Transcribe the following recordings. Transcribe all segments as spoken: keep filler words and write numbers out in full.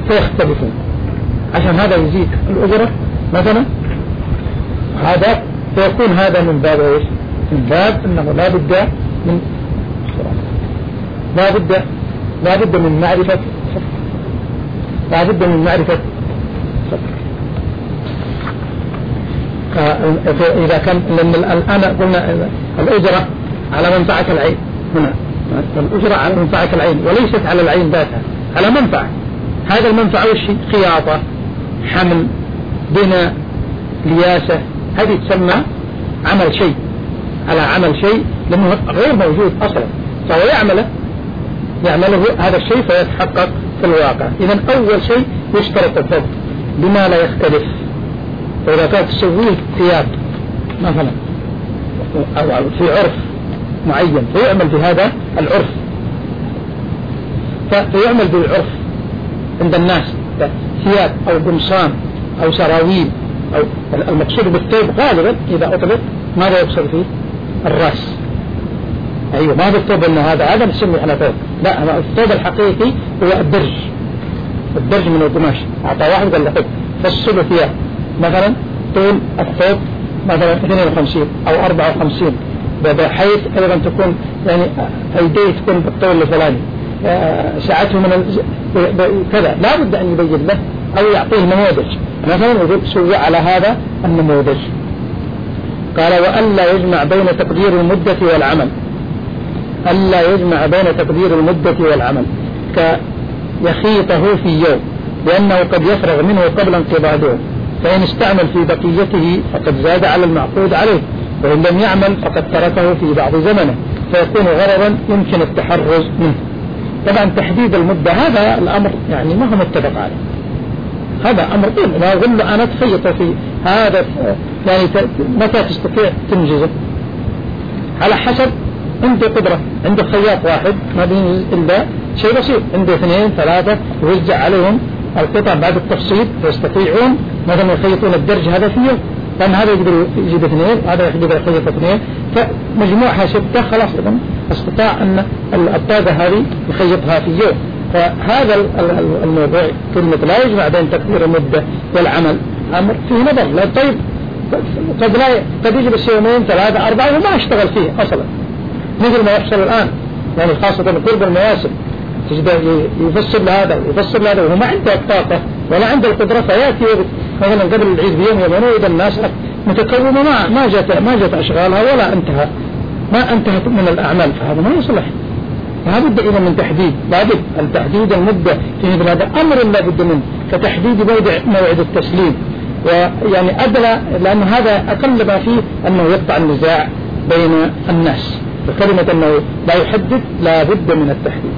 فيختلفون، عشان هذا يزيد الأجرة مثلا، هذا فيكون هذا من باب ايش؟ من باب انه لا بد من لا بد لا بد من معرفة لا بد من معرفة إذا كان، لأن الآن قلنا الأجرة على منفعة العين، هنا الأجرة على منفعة العين وليست على العين ذاتها، على منفعة. هذا المنفعة وش؟ خياطة، حمل، بناء، لياسة، هذه تسمى عمل شيء، على عمل شيء لأنه غير موجود أصلا، فهو يعمله يعمله هذا الشيء فيتحقق في الواقع. إذن أول شيء يشترط الضبط بما لا يختلف. فإذا كانت تسويه ثياب مثلا أو في عرف معين فيعمل بهذا العرف، فيعمل بالعرف عند الناس ثياب أو قمصان أو سراويل، أو المقصود بالثوب غالبا إذا أطلق ماذا يقصد فيه؟ الرأس. أيوة، ما بالثوب إن هذا هذا نسميه احنا ثوب، لا، الثوب الحقيقي هو الدرج، الدرج من القماش. أعطى واحد قال له خذ فصله ثياب مثلا طول الثوب مثلا اثنين وخمسين أو أربعة وخمسين، بحيث أيضا تكون يعني أيديه تكون بالطول الفلاني، ساعته من كذا، لا بد أن يبين له أو يعطيه نموذج مثلا يقول سوى على هذا النموذج. قال وألا يجمع بين تقدير المدة والعمل، ألا يجمع بين تقدير المدة والعمل كيخيطه في يوم، لأنه قد يفرغ منه قبل انقضاضه، فإن استعمل في بقيته فقد زاد على المعقود عليه، وإن لم يعمل فقد تركه في بعض زمنه فيكون غررا يمكن التحرز منه. طبعا تحديد المدة هذا الأمر يعني ما هو متفق عليه، هذا أمر طول. لا أقول له أنا تخيط في هذا يعني متى تستطيع تنجزه؟ على حسب، عنده قدرة، عنده خياط واحد ما بين إلا شيء بسيط، عنده اثنين ثلاثة يوزع عليهم القطع بعد التفصيل فيستطيعون مثلا يخيطون الدرج هذا فيه، لأن هذا يقدر يجيب اثنين وهذا يقدر يخيط اثنين، فمجموعها ستة خلاص إذن استطاع أن الطاقة هذه يخيطها في يوم. فهذا الموضوع كلمة لا يجمع بين تقدير المدة والعمل أمر فيه نظر. لا طيب قد لا قد يجلس يومين ثلاثة أربعة وما اشتغل فيه أصلا، مثل ما يحصل الآن يعني خاصة قرب المواسم، تجد يفسر لهذا ويفسر لهذا وهو ما عنده الطاقة ولا عنده القدرة، فيأتي مثلا قبل العيد بيوم يومين وإذا الناس متكومة ما ما جت ما جت أشغالها ولا انتهى ما انتهت من الأعمال، فهذا ما يصلح. لابد إذا من تحديد، لابد التحديد المدة في مثل هذا أمر لابد منه، كتحديد موعد التسليم، ويعني أدلى لأن هذا أقل ما فيه أنه يقطع النزاع بين الناس، وكلمة أنه لا يحدد لابد من التحديد.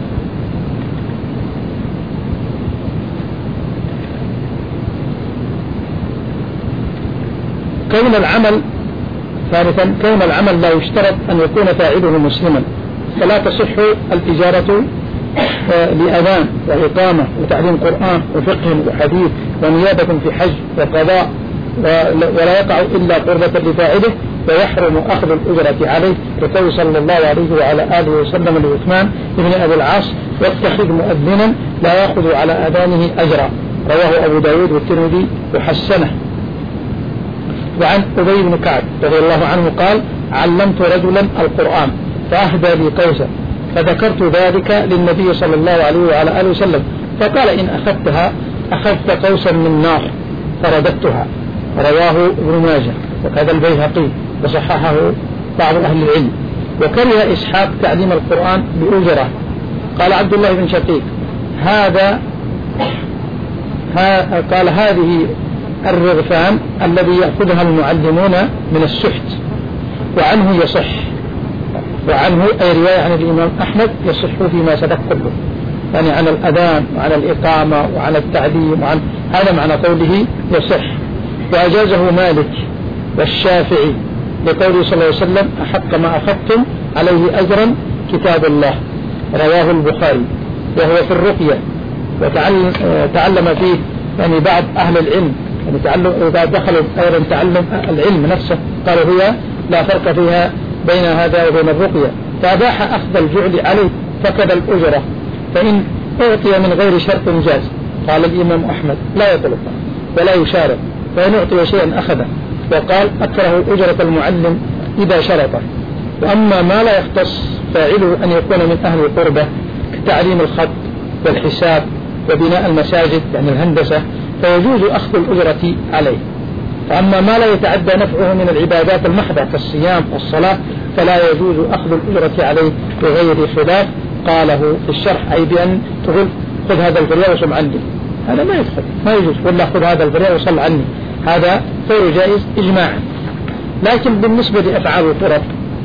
كون العمل ثالثا كون العمل لا يشترط أن يكون فاعله مسلما، فلا تصح الإجارة لأذان وإقامة وتعليم قرآن وفقه وحديث ونيابة في حج وقضاء، ولا يقع إلا قربة لفاعله، ويحرم أخذ الأجرة عليه، كقول صلى الله عليه وعلى آله وسلم لعثمان بن أبي العاص واتخذ مؤذنا لا يأخذ على أذانه أجرا، رواه أبو داود والترمذي وحسنه. وعن أبي بن كعب رضي الله عنه قال علمت رجلا القرآن فأهدى لي قوسا، فذكرت ذلك للنبي صلى الله عليه وعلى آله وسلم، فقال إن أخذتها أخذت قوسا من نار فرددتها، رواه ابن ماجه وكذا البيهقي وصححه بعض أهل العلم. وكره إسحاق تعليم القرآن بأجرة. قال عبد الله بن شقيق هذا ها قال هذه الرغفان الذي يأخذها المعلمون من السحت، وعنه يصح، وعنه أي رواية عن الإمام أحمد يصح فيما سبق كله، يعني عن الأذان وعن الإقامة وعن التعليم وعن هذا معنى قوله يصح. وأجازه مالك والشافعي لقوله صلى الله عليه وسلم أحق ما أخذتم عليه أجرا كتاب الله، رواه البخاري. وهو في الرقية وتعلم فيه يعني بعض أهل العلم يعني تعلم إذا دخلوا أيضا تعلم العلم نفسه قالوا هي لا فرق فيها بين هذا وبين الرقية، فأباح أخذ الجعل عليه فكذا الأجرة، فإن أعطي من غير شرط جاز، قال الإمام أحمد لا يطلق ولا يشارك، وإن أعطي شيئا أخذه. وقال أكره أجرة المعلم إذا شرطه. وأما ما لا يختص فاعله أن يكون من أهل القربة كتعليم الخط والحساب وبناء المساجد يعني الهندسة فيجوز أخذ الأجرة عليه. فأما ما لا يتعدى نفعه من العبادات المحضة كالصيام والصلاة فلا يجوز أخذ الأجرة عليه بغير خلاف. قاله في الشرح أي بأن تقول خذ هذا الفريق وصل عني، هذا ما يدخل ما يجوز، ولا خذ هذا الفريق وصل عني، هذا غير جائز إجماعا. لكن بالنسبة لأفعال القرب،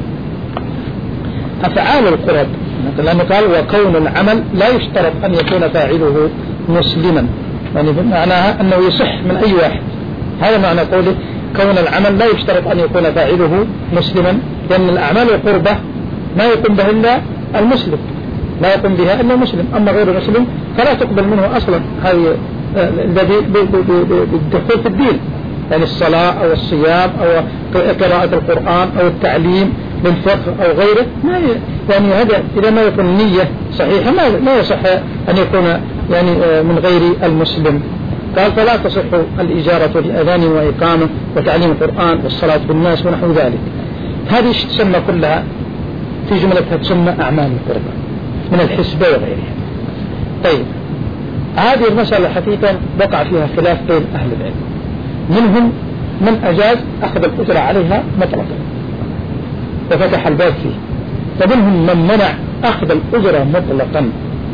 أفعال القرب لأنه قال وكون العمل لا يشترط أن يكون فاعله مسلما، يعني معناها أنه يصح من أي واحد. هذا معنى قوله كون العمل لا يشترط أن يكون فاعله مسلما، لأن الأعمال القربة ما يقوم بها إلا المسلم، لا يقوم بها إلا مسلم، أما غير المسلم فلا تقبل منه أصلا هذه الذي بالدخول في الدين، يعني الصلاة أو الصيام أو قراءة القرآن أو التعليم للفقه أو غيره. ما يعني هذا إذا ما يكون النية صحيحة ما ما يصح أن يكون يعني من غير المسلم. قال فلا تصح الإجارة لأذان وإقامة وتعليم القرآن والصلاة بالناس ونحو ذلك. هذه تسمى كلها في جملتها تسمى أعمال القربة من الحسبة وغيرها. طيب هذه المسألة حقيقة وقع فيها خلاف بين أهل العلم، منهم من أجاز أخذ الأجرة عليها مطلقا وفتح الباب فيه، ومنهم من منع أخذ الأجرة مطلقا،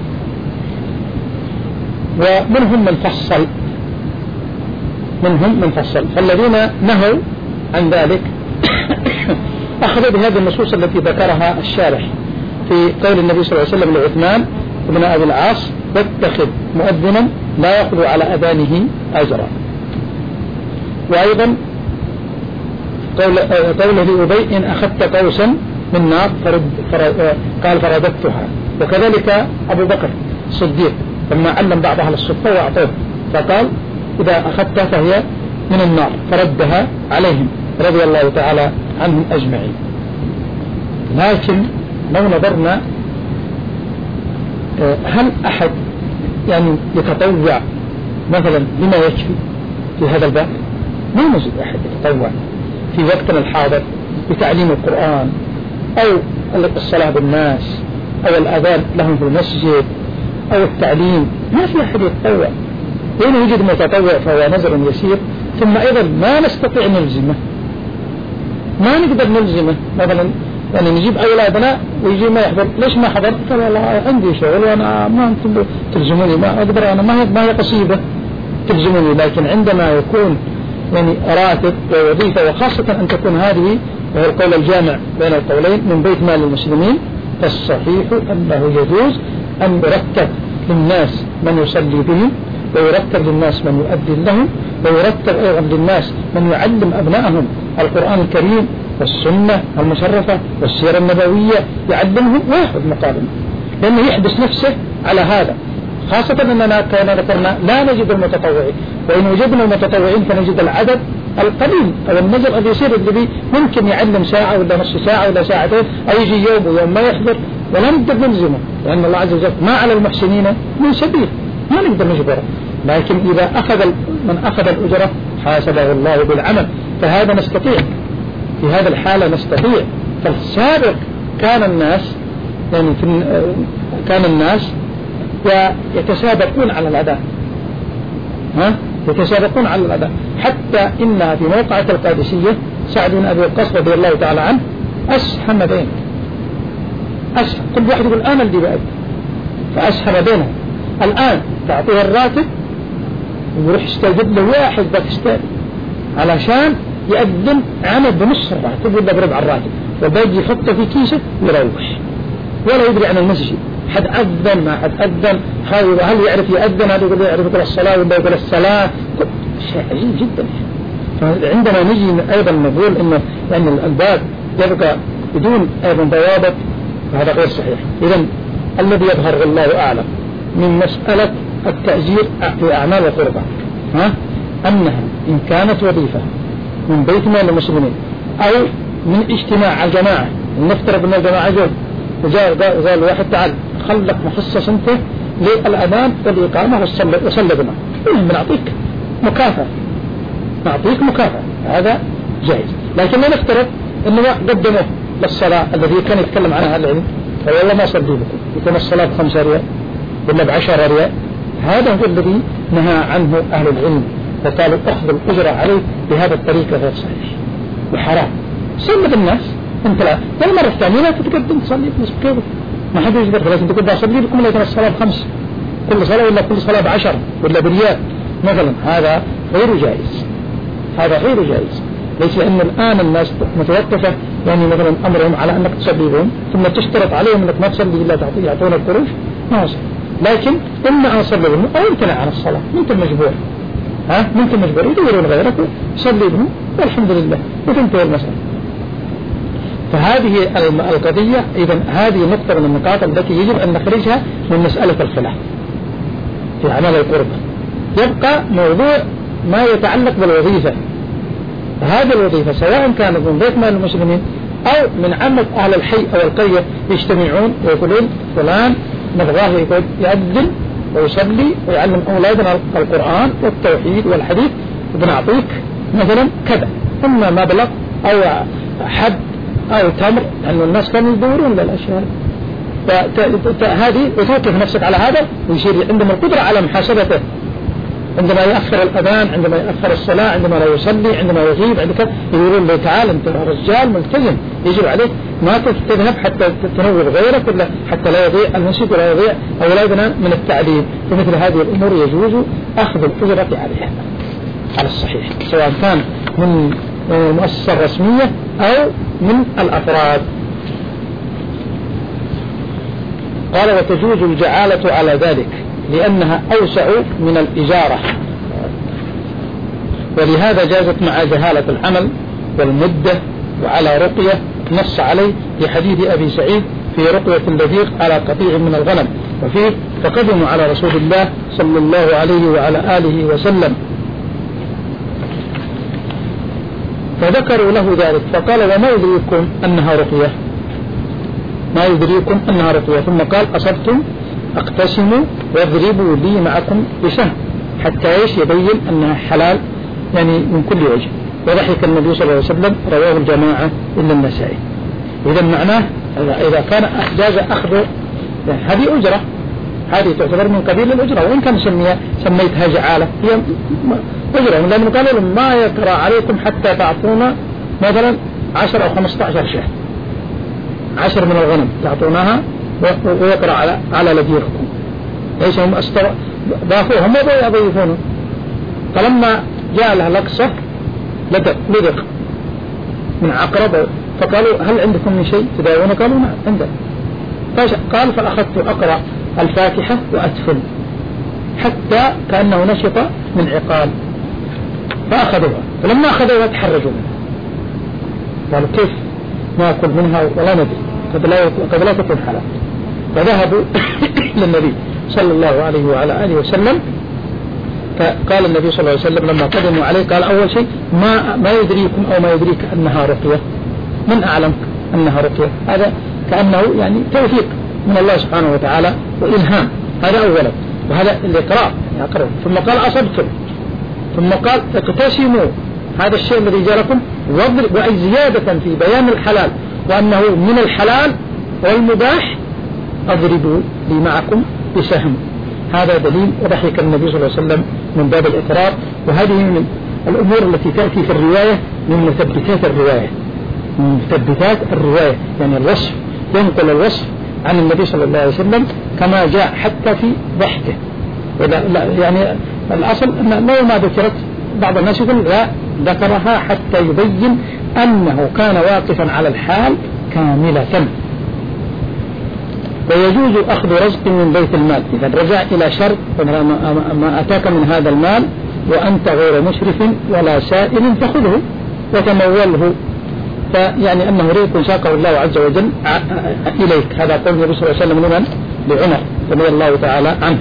ومنهم من فصل منهم من فصل فالذين نهوا عن ذلك أخذوا بهذه النصوص التي ذكرها الشارح في قول النبي صلى الله عليه وسلم لعثمان بن أبي العاص واتخذ مؤذنا لا يأخذ على أذانه أجرا. وأيضا قوله لأبي إن أخذت قوسا من نار فرد فرد قال فرددتها. وكذلك أبو بكر الصديق لما علم بعض أهل الصفة وأعطوه فقال إذا أخذتها فهي من النار فردها عليهم رضي الله تعالى عنهم أجمعين. لكن لو نظرنا هل أحد يعني يتطوع مثلا بما يكفي في هذا الباب؟ ما نجد أحد يتطوع في وقتنا الحاضر بتعليم القرآن أو الصلاة بالناس أو الأذان لهم في المسجد أو التعليم. ما في أحد يتطوع، وإن يوجد متطوع فهو نظر يسير. ثم أيضا ما نستطيع نلزمه، ما نقدر نلزمه. مثلا يعني نجيب أولادنا ويجي ما يحضر، ليش ما حضر؟ قال والله عندي شغل وأنا ما أنتم تلزموني، ما أقدر، أنا ما هي ما هي قصيدة تلزموني. لكن عندما يكون يعني راتب ووظيفة، وخاصة أن تكون هذه وهو القول الجامع بين القولين من بيت مال المسلمين، فالصحيح أنه يجوز أن يرتب للناس من يصلي بهم، ويرتب للناس من يؤذن لهم، ويرتب أيضا للناس من يعلم أبنائهم القرآن الكريم والسنة المشرفة والسيرة النبوية، يعلمهم ويأخذ مقابل، لأنه يحبس نفسه على هذا. خاصة أننا كما ذكرنا لا نجد المتطوعين، وإن وجدنا المتطوعين فنجد العدد القليل أو النجر اليسير الذي ممكن يعلم ساعة ولا نصف ساعة ولا ساعتين، أو يجي يوم ويوم ما يحضر، ولا نقدر نلزمه، لأن الله عز وجل ما على المحسنين من سبيل، ما نقدر نجبره. لكن إذا أخذ من أخذ الأجرة حاسبه الله بالعمل، فهذا نستطيع في هذا الحالة نستطيع. فالسابق كان الناس يعني كان الناس ويتسابقون على الأداء، ها يتسابقون على الأداء، حتى إنها في موقعة القادسية سعد بن أبي وقاص رضي الله تعالى عنه أسهم بينهم، أسهم كل واحد يقول أنا اللي بأدي، فأسهم بينهم. الآن تعطيه الراتب ويروح يستجد له واحد باكستاني علشان يقدم عمل بنص الراتب ولا بربع الراتب، وبيجي يحطه في كيسه ويروح ولا يدري عن المسجد، حد أذن ما حد أذن، هل يعرف يأذن، هل يقول يعرف يقول الصلاة ولا يقول الصلاة، شيء عجيب جدا. فعندما نجي أيضا نقول إنه يعني الباب يبقى بدون أيضا ضوابط، فهذا غير صحيح. إذن الذي يظهر والله أعلم من مسألة التأجير في أعمال القربة ها أنها إن كانت وظيفة من بيت مال المسلمين أو من اجتماع الجماعة، نفترض أن الجماعة جول وجاء قال واحد تعال خلق مخصص أنت للأذان والإقامة وصلى بنا، بنعطيك مكافأة، نعطيك مكافأة، هذا جائز. لكن لا نفترض أنه قدمه للصلاة الذي كان يتكلم عنها العلم والله ما صلي بكم، يكون الصلاة بخمسة ريال ولا بعشرة ريال، هذا هو الذي نهى عنه أهل العلم وقالوا أخذ الأجرة عليه بهذا الطريقة غير صحيح وحرام. صلي بالناس أنت، لا المرة الثانية لا تتقدم تصلي بنسبة كيفك، ما حد يجبرك، لازم تقول أصلي لكم لكن الصلاة بخمس كل صلاة ولا كل صلاة بعشر ولا بريال مثلا، هذا غير جائز، هذا غير جائز. ليس لأن الآن الناس متوقفة يعني مثلا أمرهم على أنك تصلي بهم ثم تشترط عليهم أنك ما تصلي إلا تعطي يعطونك قروش، ما هو صحيح. لكن إما أن أصلي بهم أو امتنع عن الصلاة، أنت مجبور، ها أنت مجبور يدورون غيرك صلي بهم والحمد لله وتنتهي المسألة. فهذه القضية إذا هذه نقطة من النقاط التي يجب أن نخرجها من مسألة الخلاف في أعمال القرب. يبقى موضوع ما يتعلق بالوظيفة، هذه الوظيفة سواء كانت من بيت مال المسلمين أو من عامة أهل الحي أو القرية يجتمعون ويقولون فلان نبغاه يقول يأذن ويصلي ويعلم أولادنا القرآن والتوحيد والحديث وبنعطيك مثلا كذا، إما مبلغ أو حد أو تمر، لأن يعني الناس كانوا يدورون للأشياء هذه، وتوقف نفسك على هذا ويصير عندهم القدرة على محاسبته عندما يأخر الأذان، عندما يأخر الصلاة، عندما لا يصلي، عندما يغيب، عندك يقولون له تعال أنت رجال ملتزم يجب عليك ما تذهب حتى تنوب غيرك ولا حتى لا يضيع المسجد ولا يضيع أولادنا من التعليم. فمثل هذه الأمور يجوز أخذ الأجرة عليها على الصحيح، سواء كان من مؤسسة رسمية أو من الأفراد. قال وتجوز الجعالة على ذلك لأنها أوسع من الإجارة، ولهذا جازت مع جهالة العمل والمدة وعلى رقية نص عليه في حديث أبي سعيد في رقية اللذيق على قطيع من الغنم، وفيه فقدموا على رسول الله صلى الله عليه وعلى آله وسلم فذكروا له ذلك فقال وما يدريكم أنها رقية، ما يدريكم أنها رقية، ثم قال أصبتم اقتسموا واضربوا لي معكم بسهم، حتى ايش يبين أنها حلال يعني من كل وجه. وضحك النبي صلى الله عليه وسلم رواه الجماعة إلا النسائي. إذا معناه إذا كان جاز أخذ هذه أجرة، هذه تعتبر من قبيل الأجرة، وإن كان سميها سميتها جعالة هي أجرة، لأنه قالوا لهم ما يقرأ عليكم حتى تعطونا مثلا عشر أو خمسة عشر شهر، عشر من الغنم تعطوناها ويقرأ على على لديكم، ليس هم استوى ضافوهم ما يضيفونه. فلما جاء له لقصة لدق لدق من عقرب فقالوا هل عندكم من شيء تداوون؟ قالوا نعم عندنا. قال فأخذت أقرأ الفاتحة وأتفل حتى كأنه نشط من عقال فأخذوها، فلما أخذوها تحرجوا منها قالوا كيف نأكل منها ولا ندري قد لا تكون حلال. فذهبوا للنبي صلى الله عليه وعلى آله وسلم، فقال النبي صلى الله عليه وسلم لما قدموا عليه قال أول شيء ما ما يدريكم أو ما يدريك أنها رقية، من أعلم أنها رقية؟ هذا كأنه يعني توفيق من الله سبحانه وتعالى وإلهام، هذا أولا، وهذا الإقرار يقرأ. ثم قال أصبتم، ثم قال اقتسموا هذا الشيء الذي جاء وأي زيادة في بيان الحلال وأنه من الحلال والمباح أضربوا لي معكم بسهم. هذا دليل. وضحك النبي صلى الله عليه وسلم من باب الإقرار، وهذه من الأمور التي تأتي في الرواية من مثبتات الرواية، من مثبتات الرواية يعني الوصف، ينقل الوصف عن النبي صلى الله عليه وسلم كما جاء حتى في ضحكه. لا يعني الأصل أن لو ما ذكرت بعض الناس يقول لا ذكرها حتى يبين أنه كان واقفا على الحال كاملة. ويجوز أخذ رزق من بيت المال إذا رجع إلى شرط ما أتاك من هذا المال وأنت غير مشرف ولا سائل فخذه وتموله، فيعني أنه رزق ساقه الله عز وجل إليك. هذا قول النبي صلى الله عليه وسلم لمن؟ لعمر رضي الله تعالى عنه.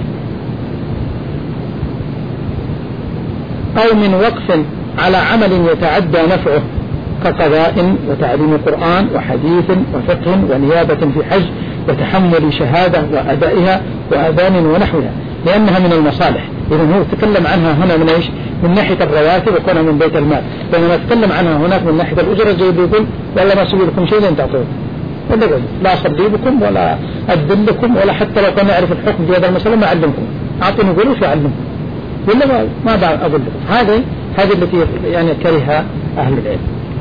أو من وقف على عمل يتعدى نفعه كقضاء وتعليم قرآن وحديث وفقه ونيابة في حج وتحمل شهادة وأدائها وأذان ونحوها، لأنها من المصالح. إذن هو تكلم عنها هنا من إيش؟ من ناحية الرواتب وكونها من بيت المال، بينما تكلم عنها هناك من ناحية الأجرة، زي بيقول والله ما سوي لكم شيء لن تعطوه، ولا لا أصلي بكم ولا أذن لكم، ولا حتى لو كان يعرف الحكم في هذا المسألة ما أعلمكم، أعطوني قروش وأعلمكم، ولا ما ما بعد أقول لكم. هذه هذه التي يعني كرهها أهل العلم.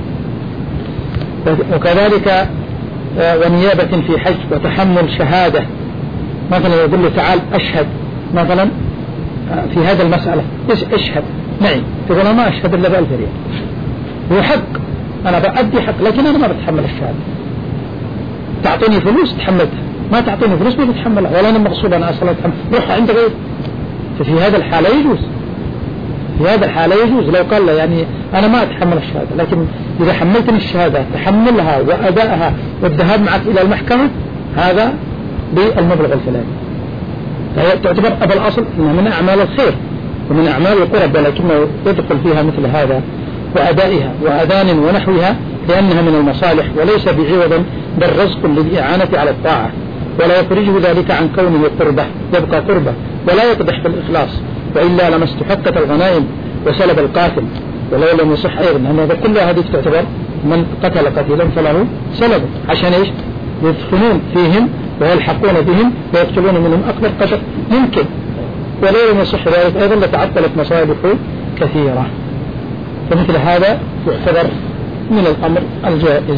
وكذلك ونيابة في حج وتحمل شهادة، مثلا يقول له تعال أشهد مثلا في هذا المسألة، إيش أشهد معي؟ تقول أنا ما أشهد إلا بألف ريال، هو حق أنا بأدي حق، لكن أنا ما بتحمل الشهادة. تعطيني فلوس تحملتها، ما تعطيني فلوس ما بتحملها، ولا أنا مغصوب أنا أصلا أتحمل، روح عند غير. ففي هذا الحالة يجوز، في هذا الحالة يجوز لو قال له يعني أنا ما أتحمل الشهادة، لكن إذا حملتني الشهادة تحملها وأدائها والذهاب معك إلى المحكمة، هذا بالمبلغ الفلاني. فهي تعتبر أبا الأصل إنها من أعمال الخير ومن أعمال القرب، ولكنه يدخل فيها مثل هذا وأدائها وأذان ونحوها، لأنها من المصالح وليس بعوض بل رزق للإعانة على الطاعة، ولا يخرجه ذلك عن كونه قربة، يبقى قربة ولا يقدح بالإخلاص، وإلا لما استحقت الغنائم وسلب القاتل ولو لم يصح أيضا. هذا كل هذه تعتبر من قتل قتيلا فله سلبه، عشان إيش؟ يدخلون فيهم ويلحقون بهم ويقتلون منهم أكبر قدر ممكن، ولو لم يصح ذلك أيضا لتعطلت مصالح كثيرة. فمثل هذا يعتبر من الأمر الجائز.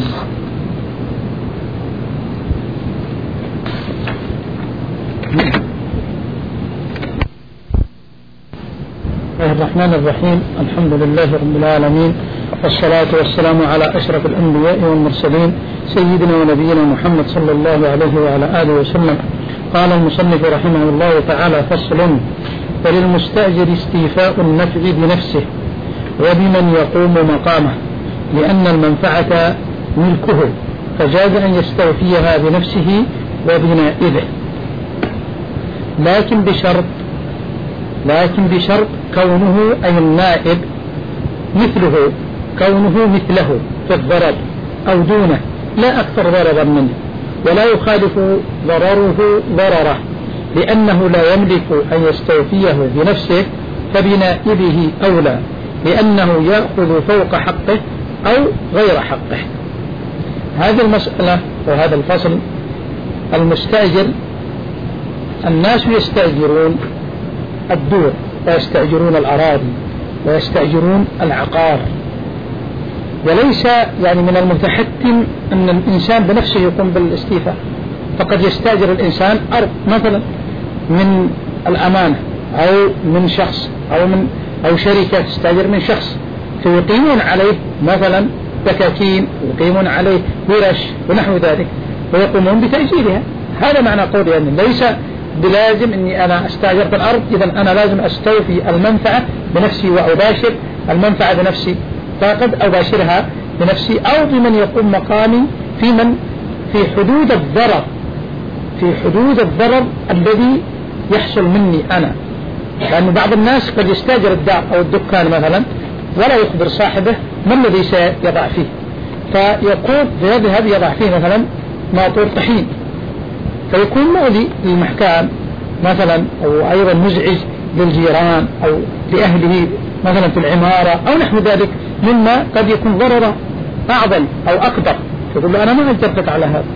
الله الرحمن الرحيم، الحمد لله رب العالمين، والصلاة والسلام على أشرف الأنبياء والمرسلين سيدنا ونبينا محمد صلى الله عليه وعلى آله وسلم. قال المصنف رحمه الله تعالى: فصل: وللمستأجر استيفاء النفع بنفسه وبمن يقوم مقامه، لأن المنفعة ملكه، فجاز أن يستوفيها بنفسه وبنائبه، لكن بشرط لكن بشرط كونه أي النائب مثله كونه مثله في الضرر أو دونه، لا أكثر ضررا منه، ولا يخالف ضرره ضرره، لأنه لا يملك أن يستوفيه بنفسه، فبنائبه أولى، لأنه يأخذ فوق حقه أو غير حقه. هذه المسألة وهذا الفصل: المستأجر، الناس يستأجرون الدور ويستأجرون الأراضي ويستأجرون العقار، وليس يعني من المتحتم أن الإنسان بنفسه يقوم بالاستيفاء، فقد يستأجر الإنسان أرض مثلا من الأمانة أو من شخص أو من أو شركة تستأجر من شخص، فيقيمون عليه مثلا دكاكين ويقيمون عليه ورش ونحو ذلك ويقومون بتأجيرها. هذا معنى قولي يعني ليس بلازم أني أنا استأجرت الأرض إذا أنا لازم أستوفي المنفعة بنفسي وأباشر المنفعة بنفسي، فقد أباشرها بنفسي أو بمن يقوم مقامي في من في حدود الضرر في حدود الضرر الذي يحصل مني أنا. لأن بعض الناس قد يستأجر الدار أو الدكان مثلا ولا يخبر صاحبه ما الذي سيضع فيه، فيقول يذهب يضع فيه مثلا ماطور طحين، فيكون مؤذي للمحكام مثلا، أو أيضا مزعج للجيران أو لأهله مثلا في العمارة أو نحو ذلك، مما قد يكون ضرره أعظم أو أكبر، فيقول له أنا ما أجرتك على هذا.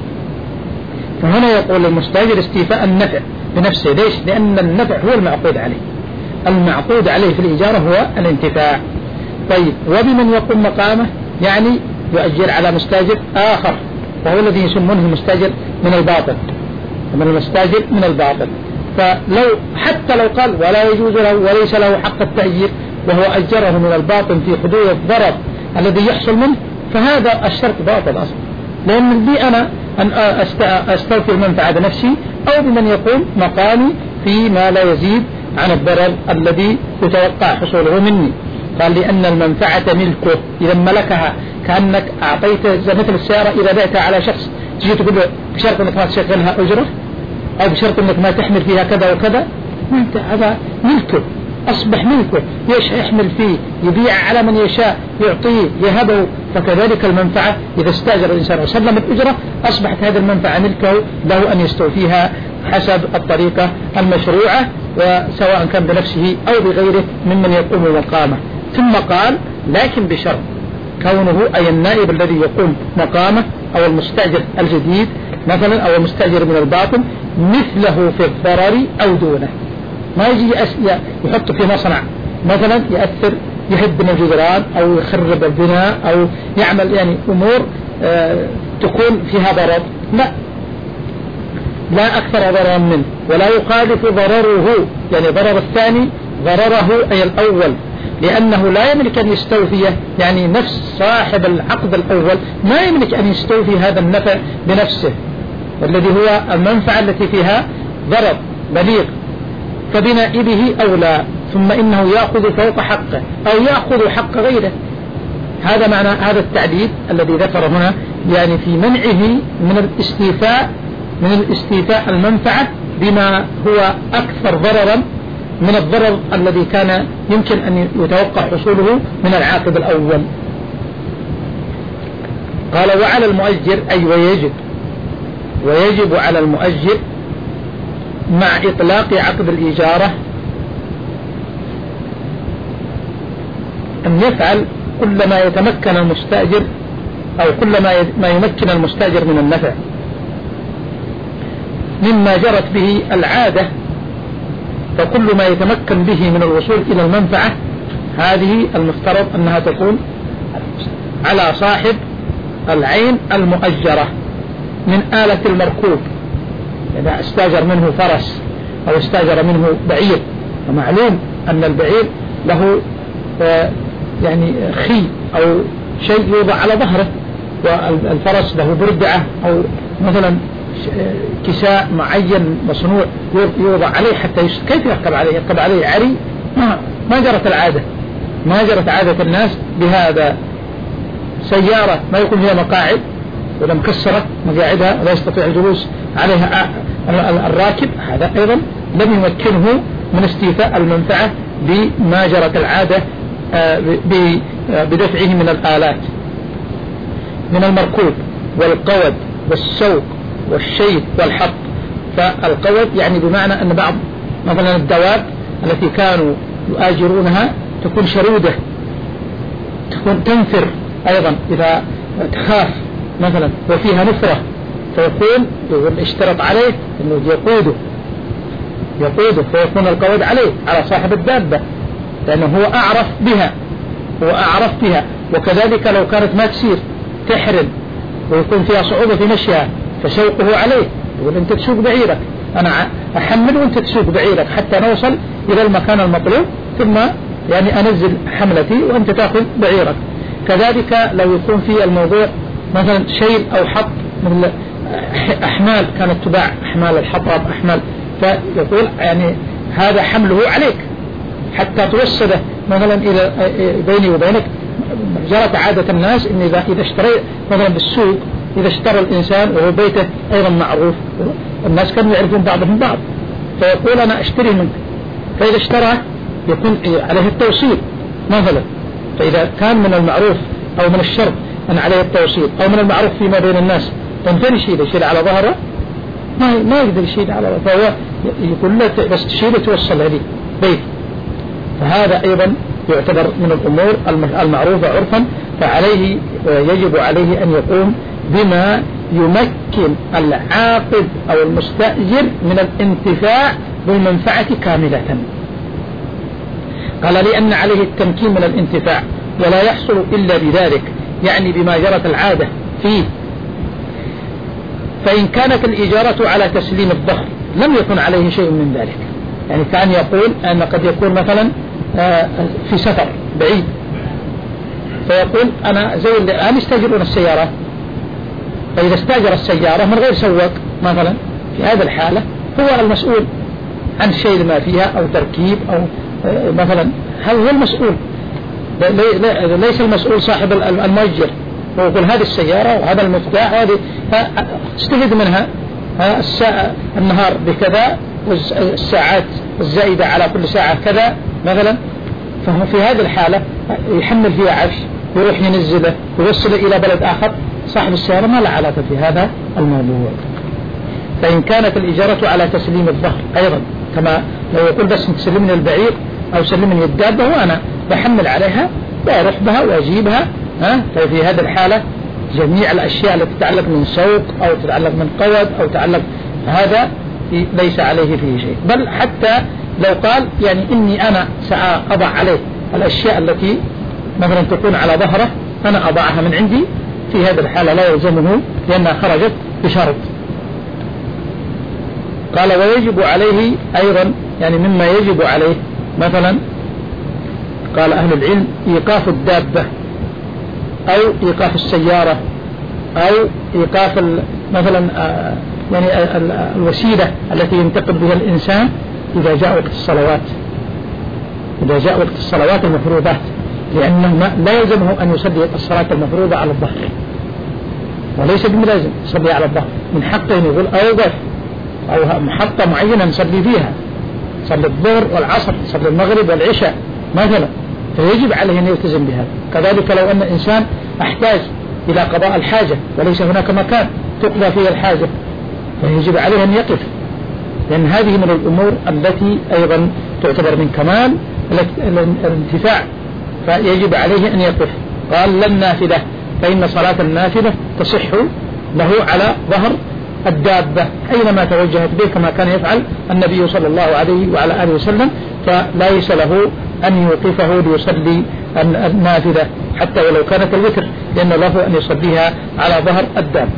فهنا يقول المستأجر استيفاء النفع بنفسه. ليش؟ لأن النفع هو المعقود عليه، المعقود عليه في الإجارة هو الانتفاع. طيب، وبمن يقوم مقامه يعني يؤجر على مستأجر آخر، وهو الذي يسمونه المستأجر من الباطل، من المستأجر من الباطل. فلو حتى لو قال ولا يجوز له وليس له حق التأجير وهو أجره من الباطل في حدود الضرر الذي يحصل منه، فهذا الشرط باطل أصلا، لأن لي أنا أن أستوفي المنفعة بنفسي أو بمن يقوم مقامي فيما لا يزيد عن الضرر الذي يتوقع حصوله مني. قال لأن المنفعة ملكه، إذا ملكها كأنك أعطيت مثل السيارة إذا بعتها على شخص تجي تقول له بشرط أنك ما تشغلها أجرة أو بشرط أنك ما تحمل فيها كذا وكذا، هذا ملكه، أصبح ملكه، يحمل فيه، يبيع على من يشاء، يعطيه، يهبه. فكذلك المنفعة إذا استأجر الإنسان وسلم الأجرة أصبحت هذه المنفعة ملكه، له أن يستوفيها حسب الطريقة المشروعة، وسواء كان بنفسه أو بغيره ممن يقوم مقامه. ثم قال لكن بشرط كونه أي النائب الذي يقوم مقامه أو المستأجر الجديد مثلا أو المستأجر من الباطن مثله في الضرر أو دونه. ما يجي يحط في مصنع مثلا يأثر يهد من الجدران أو يخرب البناء أو يعمل يعني أمور آه تكون فيها ضرر، لا لا أكثر ضررا منه، ولا يخالف ضرره يعني ضرر الثاني ضرره أي الأول، لأنه لا يملك أن يستوفيه، يعني نفس صاحب العقد الأول ما يملك أن يستوفي هذا النفع بنفسه الذي هو المنفعة التي فيها ضرر بليغ، فبنائبه أولى، ثم إنه يأخذ فوق حقه أو يأخذ حق غيره. هذا معنى هذا التعديد الذي ذكر هنا، يعني في منعه من الاستيفاء من الاستيفاء المنفعة بما هو أكثر ضررا من الضرر الذي كان يمكن أن يتوقع حصوله من العاقد الأول. قال وعلى المؤجر أي ويجب ويجب على المؤجر مع إطلاق عقد الإجارة أن يفعل كل ما يتمكن المستأجر أو كل ما يمكن المستأجر من النفع مما جرت به العادة، فكل ما يتمكن به من الوصول إلى المنفعة هذه المفترض أنها تكون على صاحب العين المؤجرة من آلة المركوب. إذا استاجر منه فرس أو استاجر منه بعير، ومعلوم أن البعير له يعني خي أو شيء يوضع على ظهره، والفرس له بردعة أو مثلا كساء معين مصنوع يوضع عليه حتى يست... كيف يركب عليه؟ يركب عليه عري؟ ما, ما جرت العادة ما جرت عادة الناس بهذا. سيارة ما يكون فيها مقاعد ولا مكسرة مقاعدها ولا يستطيع الجلوس عليها الراكب، هذا أيضا لم يمكنه من استيفاء المنفعة بما جرت العادة بدفعه من الآلات من المركوب والقود والسوق والشيب والحط. فالقود يعني بمعنى أن بعض مثلا الدواب التي كانوا يؤاجرونها تكون شرودة، تكون تنفر أيضا إذا تخاف مثلا وفيها نفرة، فيكون اشترط عليه أنه يقوده يقوده فيكون القود عليه على صاحب الدابة، لأنه هو أعرف بها هو أعرف بها. وكذلك لو كانت ما تسير تحرم ويكون فيها صعوبة في مشيها فسوقه عليه، يقول أنت تسوق بعيرك، أنا أحمل وأنت تسوق بعيرك حتى نوصل إلى المكان المطلوب، ثم يعني أنزل حملتي وأنت تأخذ بعيرك. كذلك لو يكون في الموضوع مثلا شيل أو حط من أحمال كانت تباع، أحمال الحطب أحمال، فيقول يعني هذا حمله عليك حتى توصله مثلا إلى بيني وبينك. جرت عادة الناس إن إذا إذا اشتري مثلا بالسوق، إذا اشترى الإنسان وهو بيته أيضا معروف، الناس كانوا يعرفون بعضهم بعض، فيقول أنا أشتري منك، فإذا اشترى يكون عليه التوصيل مثلا. فإذا كان من المعروف أو من الشرط أن عليه التوصيل، أو من المعروف فيما بين الناس تنتني شيء يشيل على ظهره ما ما يقدر يشيل على ظهره، فهو يقول له بس تشيل توصل هذه بيت. فهذا أيضا يعتبر من الأمور المعروفة عرفا، فعليه يجب عليه أن يقوم بما يمكن العاقد أو المستأجر من الانتفاع بالمنفعة كاملة. قال لأن عليه التمكين من الانتفاع ولا يحصل إلا بذلك، يعني بما جرت العادة فيه. فإن كانت الإجارة على تسليم الظهر لم يكن عليه شيء من ذلك، يعني كان يقول أن قد يكون مثلا في سفر بعيد، فيقول أنا زي الآن يستأجرون السيارة، فإذا استأجر السيارة من غير سواق مثلا، في هذا الحالة هو المسؤول عن شيء ما فيها أو تركيب أو مثلا، هذا هو المسؤول، ليس المسؤول صاحب المؤجر. ويقول هذه السيارة وهذا المفتاح وهذه استفيد منها الساعة النهار بكذا والساعات الزائدة على كل ساعة كذا مثلا، فهو في هذه الحالة يحمل فيها عفش ويروح ينزله ويوصله إلى بلد آخر، صاحب السيارة ما له علاقة في هذا الموضوع. فإن كانت الإجارة على تسليم الظهر أيضا، كما لو يقول بس تسلمني البعير أو سلمني الدابة وأنا بحمل عليها وأروح بها وأجيبها، ها، ففي هذه الحالة جميع الأشياء التي تتعلق من سوق أو تتعلق من قود أو تتعلق هذا ليس عليه فيه شيء. بل حتى لو قال يعني إني أنا سأضع عليه الأشياء التي مثلا تكون على ظهره أنا أضعها من عندي، في هذه الحالة لا يلزمه لأنها خرجت بشرط. قال ويجب عليه أيضا، يعني مما يجب عليه مثلا قال أهل العلم إيقاف الدابة أو إيقاف السيارة أو إيقاف مثلا يعني الوسيلة التي ينتقل بها الإنسان إذا جاء وقت الصلوات، إذا جاء وقت الصلوات المفروضات، لأنه لا يلزمه أن يصلي الصلاة المفروضة على الظهر، وليس بملازم يصلي على الظهر، من حقه أن يقول أوقف أو محطة معينة نصلي فيها، صلي الظهر والعصر، صلي المغرب والعشاء مثلا، فيجب عليه أن يلتزم بهذا. كذلك لو أن إنسان احتاج إلى قضاء الحاجة وليس هناك مكان تقضى فيه الحاجة، فيجب عليه أن يقف، لأن هذه من الأمور التي أيضا تعتبر من كمال الانتفاع، فيجب عليه أن يقف. قال لا النافلة، فإن صلاة النافلة تصح له على ظهر الدابة أينما توجهت به، كما كان يفعل النبي صلى الله عليه وعلى آله وسلم، فليس له أن يوقفه ليصلي النافلة حتى ولو كانت الوتر، لأن له أن يصليها على ظهر الدابة.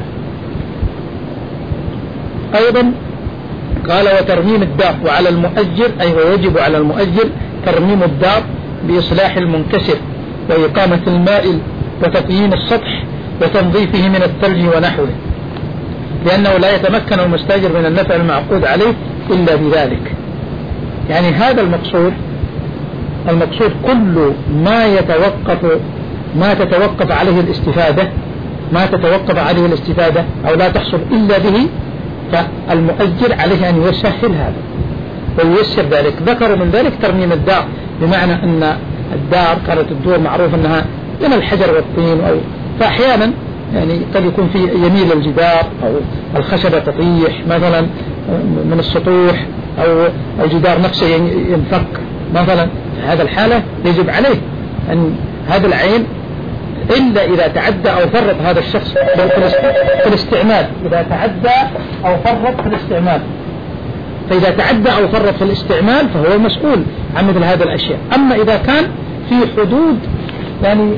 أيضا قال وترميم الدار، وعلى المؤجر أي ويجب على المؤجر ترميم الدار بإصلاح المنكسر وإقامة المائل وتقييم السطح وتنظيفه من الثلج ونحوه، لأنه لا يتمكن المستاجر من النفع المعقود عليه إلا بذلك. يعني هذا المقصود، المقصود كل ما يتوقف ما تتوقف عليه الاستفادة ما تتوقف عليه الاستفادة أو لا تحصل إلا به، فالمؤجر عليه أن يسهل هذا وييسر ذلك. ذكروا من ذلك ترميم الدار، بمعنى أن الدار كانت الدور معروف أنها من الحجر والطين، أو فأحيانا يعني قد يكون في يميل الجدار أو الخشبة تطيح مثلا من السطوح أو الجدار نفسه ينفك مثلا، في هذا الحالة يجب عليه أن هذا العين إلا إذا تعدى أو فرط هذا الشخص في الاستعمال، إذا تعدى أو فرط في الاستعمال، فإذا تعدى أو فرط في الاستعمال فهو مسؤول عن مثل هذه الأشياء. أما إذا كان في حدود يعني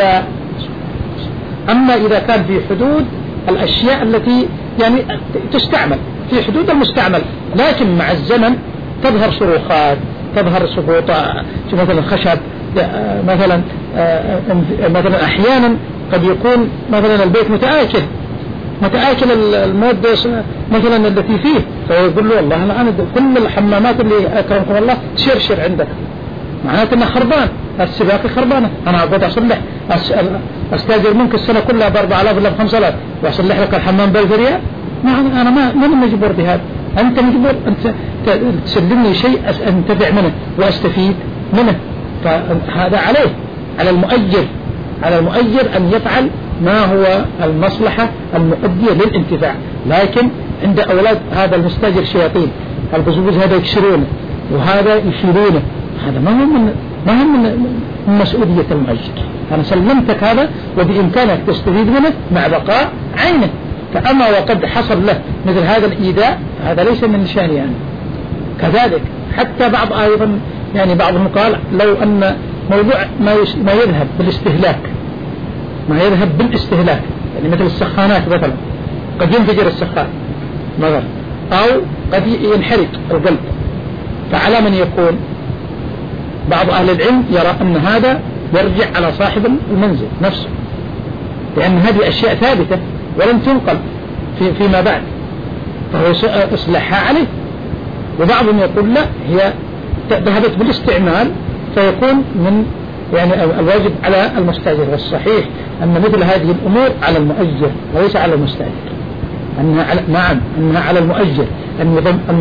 أما إذا كان في حدود الأشياء التي يعني تستعمل في حدود المستعمل، لكن مع الزمن تظهر شروخات، تظهر سقوط مثلا خشب مثلا مثلا أحيانا قد يكون مثلا البيت متآكل متآكل المادة مثلا التي فيه، فيقول له والله أنا كل الحمامات اللي أكرمكم الله تشرشر عندك، معناته أنها خربان، السباكة خربانة، أنا أقعد أصلح أستاجر منك السنة كلها بأربع آلاف ولا بخمسة آلاف وأصلح لك الحمام بالفريال؟ أنا ما من مجبور بهذا، أنت مجبور أنت تسلمني شيء أنتفع منه وأستفيد منه. فهذا عليه على المؤجر على المؤجر أن يفعل ما هو المصلحة المؤدية للانتفاع. لكن عند أولاد هذا المستاجر شياطين، البزبوز هذا يكسرونه وهذا يشيلونه، هذا ما هو من ما هو من مسؤولية المؤجر. أنا سلمتك هذا وبإمكانك تستفيد منه مع بقاء عينه، فأما وقد حصل له مثل هذا الإيذاء هذا ليس من شأني يعني. كذلك حتى بعض أيضا يعني بعضهم قال لو أن موضوع ما ما يذهب بالاستهلاك ما يذهب بالاستهلاك يعني مثل السخانات مثلا، قد ينفجر السخان مثلا أو قد ينحرق القلب، فعلى من يكون؟ بعض أهل العلم يرى أن هذا يرجع على صاحب المنزل نفسه، لأن هذه أشياء ثابتة ولم تنقل في فيما بعد، فهو إصلاحها عليه. وبعضهم يقول لا، هي ذهبت بالاستعمال فيكون من يعني الواجب على المستأجر، والصحيح أن مثل هذه الأمور على المؤجر وليس على المستأجر، أنها على نعم أنها على المؤجر أن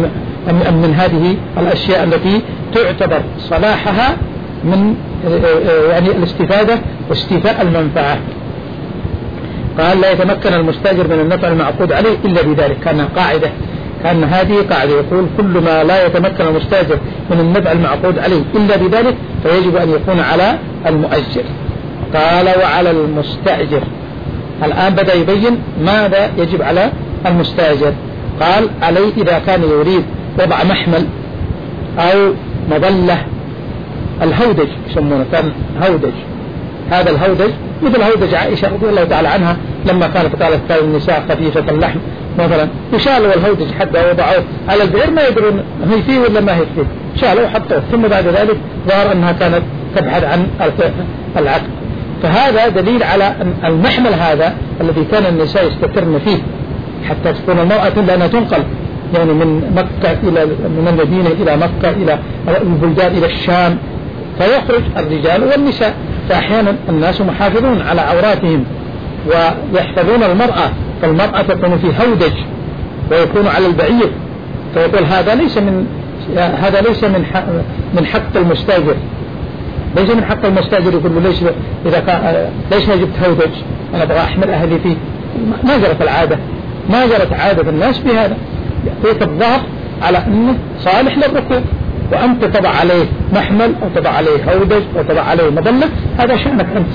من هذه الأشياء التي تعتبر صلاحها من يعني الاستفادة واستيفاء المنفعة. قال لا يتمكن المستاجر من النفع المعقود عليه إلا بذلك. كان قاعدة كان هذه قاعدة يقول كل ما لا يتمكن المستاجر من النفع المعقود عليه إلا بذلك فيجب أن يكون على المؤجر. قال وعلى المستأجر. الآن بدأ يبين ماذا يجب على المستاجر. قال عليه إذا كان يريد وضع محمل أو مظلة، الهودج يسمونه، كان هودج. هذا الهودج مثل هودج عائشة رضي الله تعالى عنها لما كانت قالت كان النساء خفيفة اللحم مثلا، وشالوا الهودج حتى وضعوه على البئر ما يدرون هي فيه ولا ما هي فيه، شالوا وحطوه، ثم بعد ذلك ظهر أنها كانت تبحث عن العقد. فهذا دليل على أن المحمل هذا الذي كان النساء يستترن فيه حتى تكون المرأة لأنها تنقل يعني من مكة إلى من المدينة إلى مكة إلى البلدان إلى الشام، فيخرج الرجال والنساء، فأحيانا الناس محافظون على عوراتهم ويحفظون المرأة، فالمرأة تكون في هودج ويكون على البعير، فيقول هذا ليس من هذا ليس من حق من حق المستاجر، ليس من حق المستاجر يقول له ليش إذا كان ليش ما جبت هودج أنا أبغى أحمل أهلي فيه. ما جرت العادة، ما جرت عادة الناس بهذا، يعطيك الظهر على أنه صالح للركوب، وأنت تضع عليه محمل أو تضع عليه هودج أو تضع عليه مظلة، هذا شأنك أنت.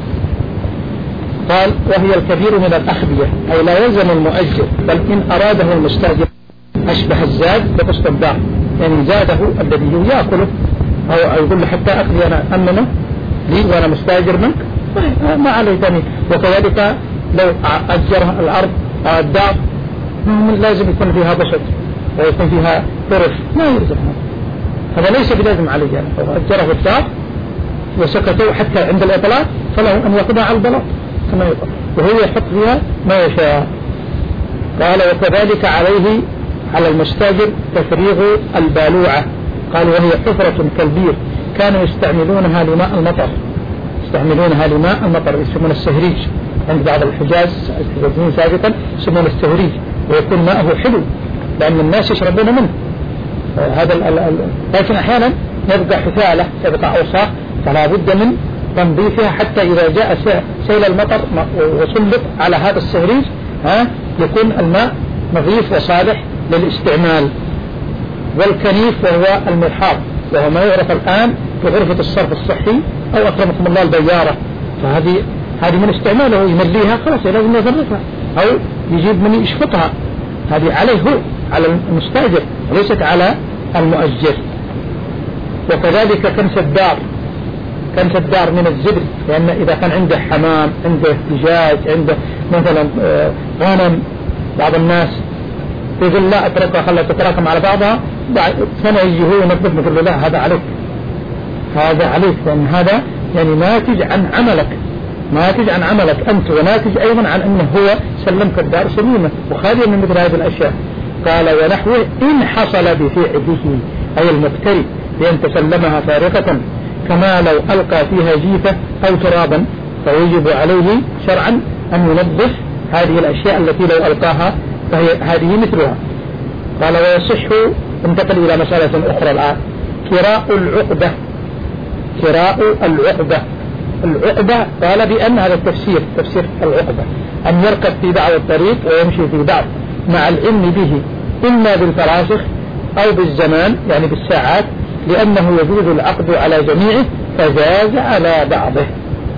قال وهي الكبير من الأخبية، أي لا يلزم المؤجر، بل إن أراده المستاجر أشبه الزاد بقسط الدار، يعني زاده الذي هو يأكله أو يقول له حتى أخذي أنا أمنه لي وأنا مستاجر منك ما عليه ثاني. وكذلك لو أجر الأرض أو الدار لازم يكون فيها بسط ويكون فيها طرف، ما يلزم هذا، ليس بلازم عليه. يعني لو أجره الدار وسكتوا حتى عند الإطلاق فله أن يأخذها على البلاط كما يقول، وهو يحط فيها ما يشاء. قال وكذلك عليه على المستاجر تفريغ البالوعة. قال وهي حفرة كالبير كانوا يستعملونها لماء المطر، يستعملونها لماء المطر يسمون السهريج، عند بعض الحجاز الحجازيين سابقا يسمون السهريج، ويكون ماءه حلو لأن الناس يشربون منه. هذا ال ال ال لكن أحيانا يبقى حثالة تبقى أوساخ، فلا بد من تنظيفها حتى إذا جاء سيل المطر وسلط على هذا السهريج ها يكون الماء نظيف وصالح للاستعمال. والكنيف وهو المرحاض، وهو ما يعرف الآن في غرفة الصرف الصحي أو أكرمكم الله البيارة، فهذه هذه من استعماله يمليها خلاص لازم يفرقها أو يجيب من يشفطها، هذه عليه هو على المستاجر وليست على المؤجر. وكذلك كنس الدار، كنس الدار من الزبر، لأن إذا كان عنده حمام عنده دجاج عنده مثلا غنم، بعض الناس يقول لا اتركها خلها تتراكم على بعضها بعد سنة يجي هو ينظف، مثل له لا هذا عليك هذا عليك، لأن هذا يعني ناتج عن عملك، ناتج عن عملك أنت، وناتج أيضا عن أنه هو سلمك الدار سليمة وخالية من مثل هذه الأشياء. قال ونحوه إن حصل بفعله أي المقتري بأن تسلمها فارقة، كما لو ألقى فيها جيفة أو ترابا، فيجب عليه شرعا أن ينظف هذه الأشياء التي لو ألقاها فهي هذه مثلها. قال ويصح، انتقل إلى مسألة أخرى الآن، كراء العقبة. كراء العقبة، العقبة قال بأن هذا التفسير تفسير العقبة أن يركب في بعض الطريق ويمشي في بعض مع العلم به إما بالفراسخ أو بالزمان يعني بالساعات، لأنه يجوز العقد على جميعه فجاز على بعضه.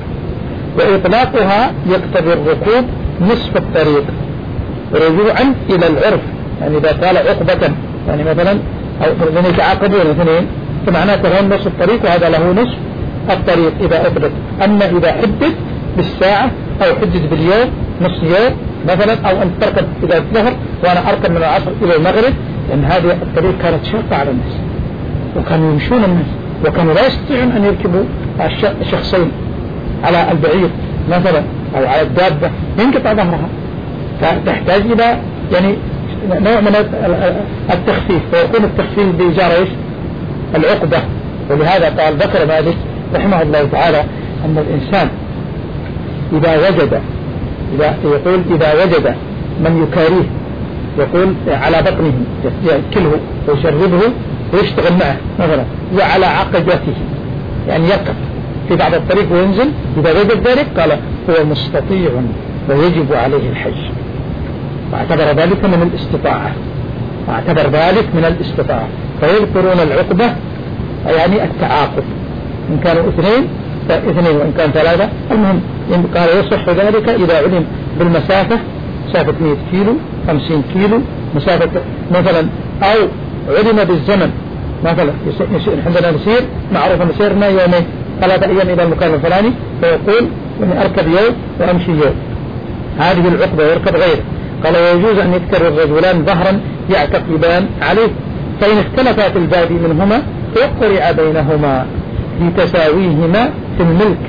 وإطلاقها يقتضي الركوب نصف الطريق رجوعا إلى العرف، يعني إذا قال عقبة يعني مثلا أو يتعاقبون اثنين فمعناته لهم نصف الطريق وهذا له نصف الطريق إذا أثبت. أما إذا حدد بالساعة أو حدد باليوم نصف يوم مثلا، أو أن تركب إذا الظهر وأنا أركب من العصر إلى المغرب، لأن هذه الطريق كانت شاقة على الناس وكانوا يمشون الناس وكانوا لا يستطيعون أن يركبوا الشخصين على البعير مثلا أو على الدابة ينقطع ظهرها، فتحتاج إلى يعني نوع من التخفيف، فيكون التخفيف بإيجار إيش؟ العقبة. ولهذا قال ذكر مالك رحمه الله تعالى أن الإنسان إذا وجد إذا يقول إذا وجد من يكاريه يقول على بطنه يأكله ويشربه ويشتغل معه مثلا، وعلى عقبته يعني يقف في بعض الطريق وينزل، إذا وجد ذلك قال هو مستطيع ويجب عليه الحج، واعتبر ذلك من الاستطاعة، واعتبر ذلك من الاستطاعة. فيذكرون العقبة يعني التعاقب، إن كانوا اثنين فاثنين وإن كان ثلاثة. المهم قال يصح ذلك إذا علم بالمسافة، مسافة مئة كيلو خمسين كيلو مسافة مثلا، أو علم بالزمن مثلا عندنا نسير معروف مسيرنا يومين ثلاثة أيام إلى المكان الفلاني، فيقول أني أركب يوم وأمشي يوم، هذه العقبة ويركب غيره. قال ويجوز أن يذكر الرجلان ظهرا يعتقدان عليه، فإن اختلفا في البادي منهما فيقرع بينهما لتساويهما في الملك.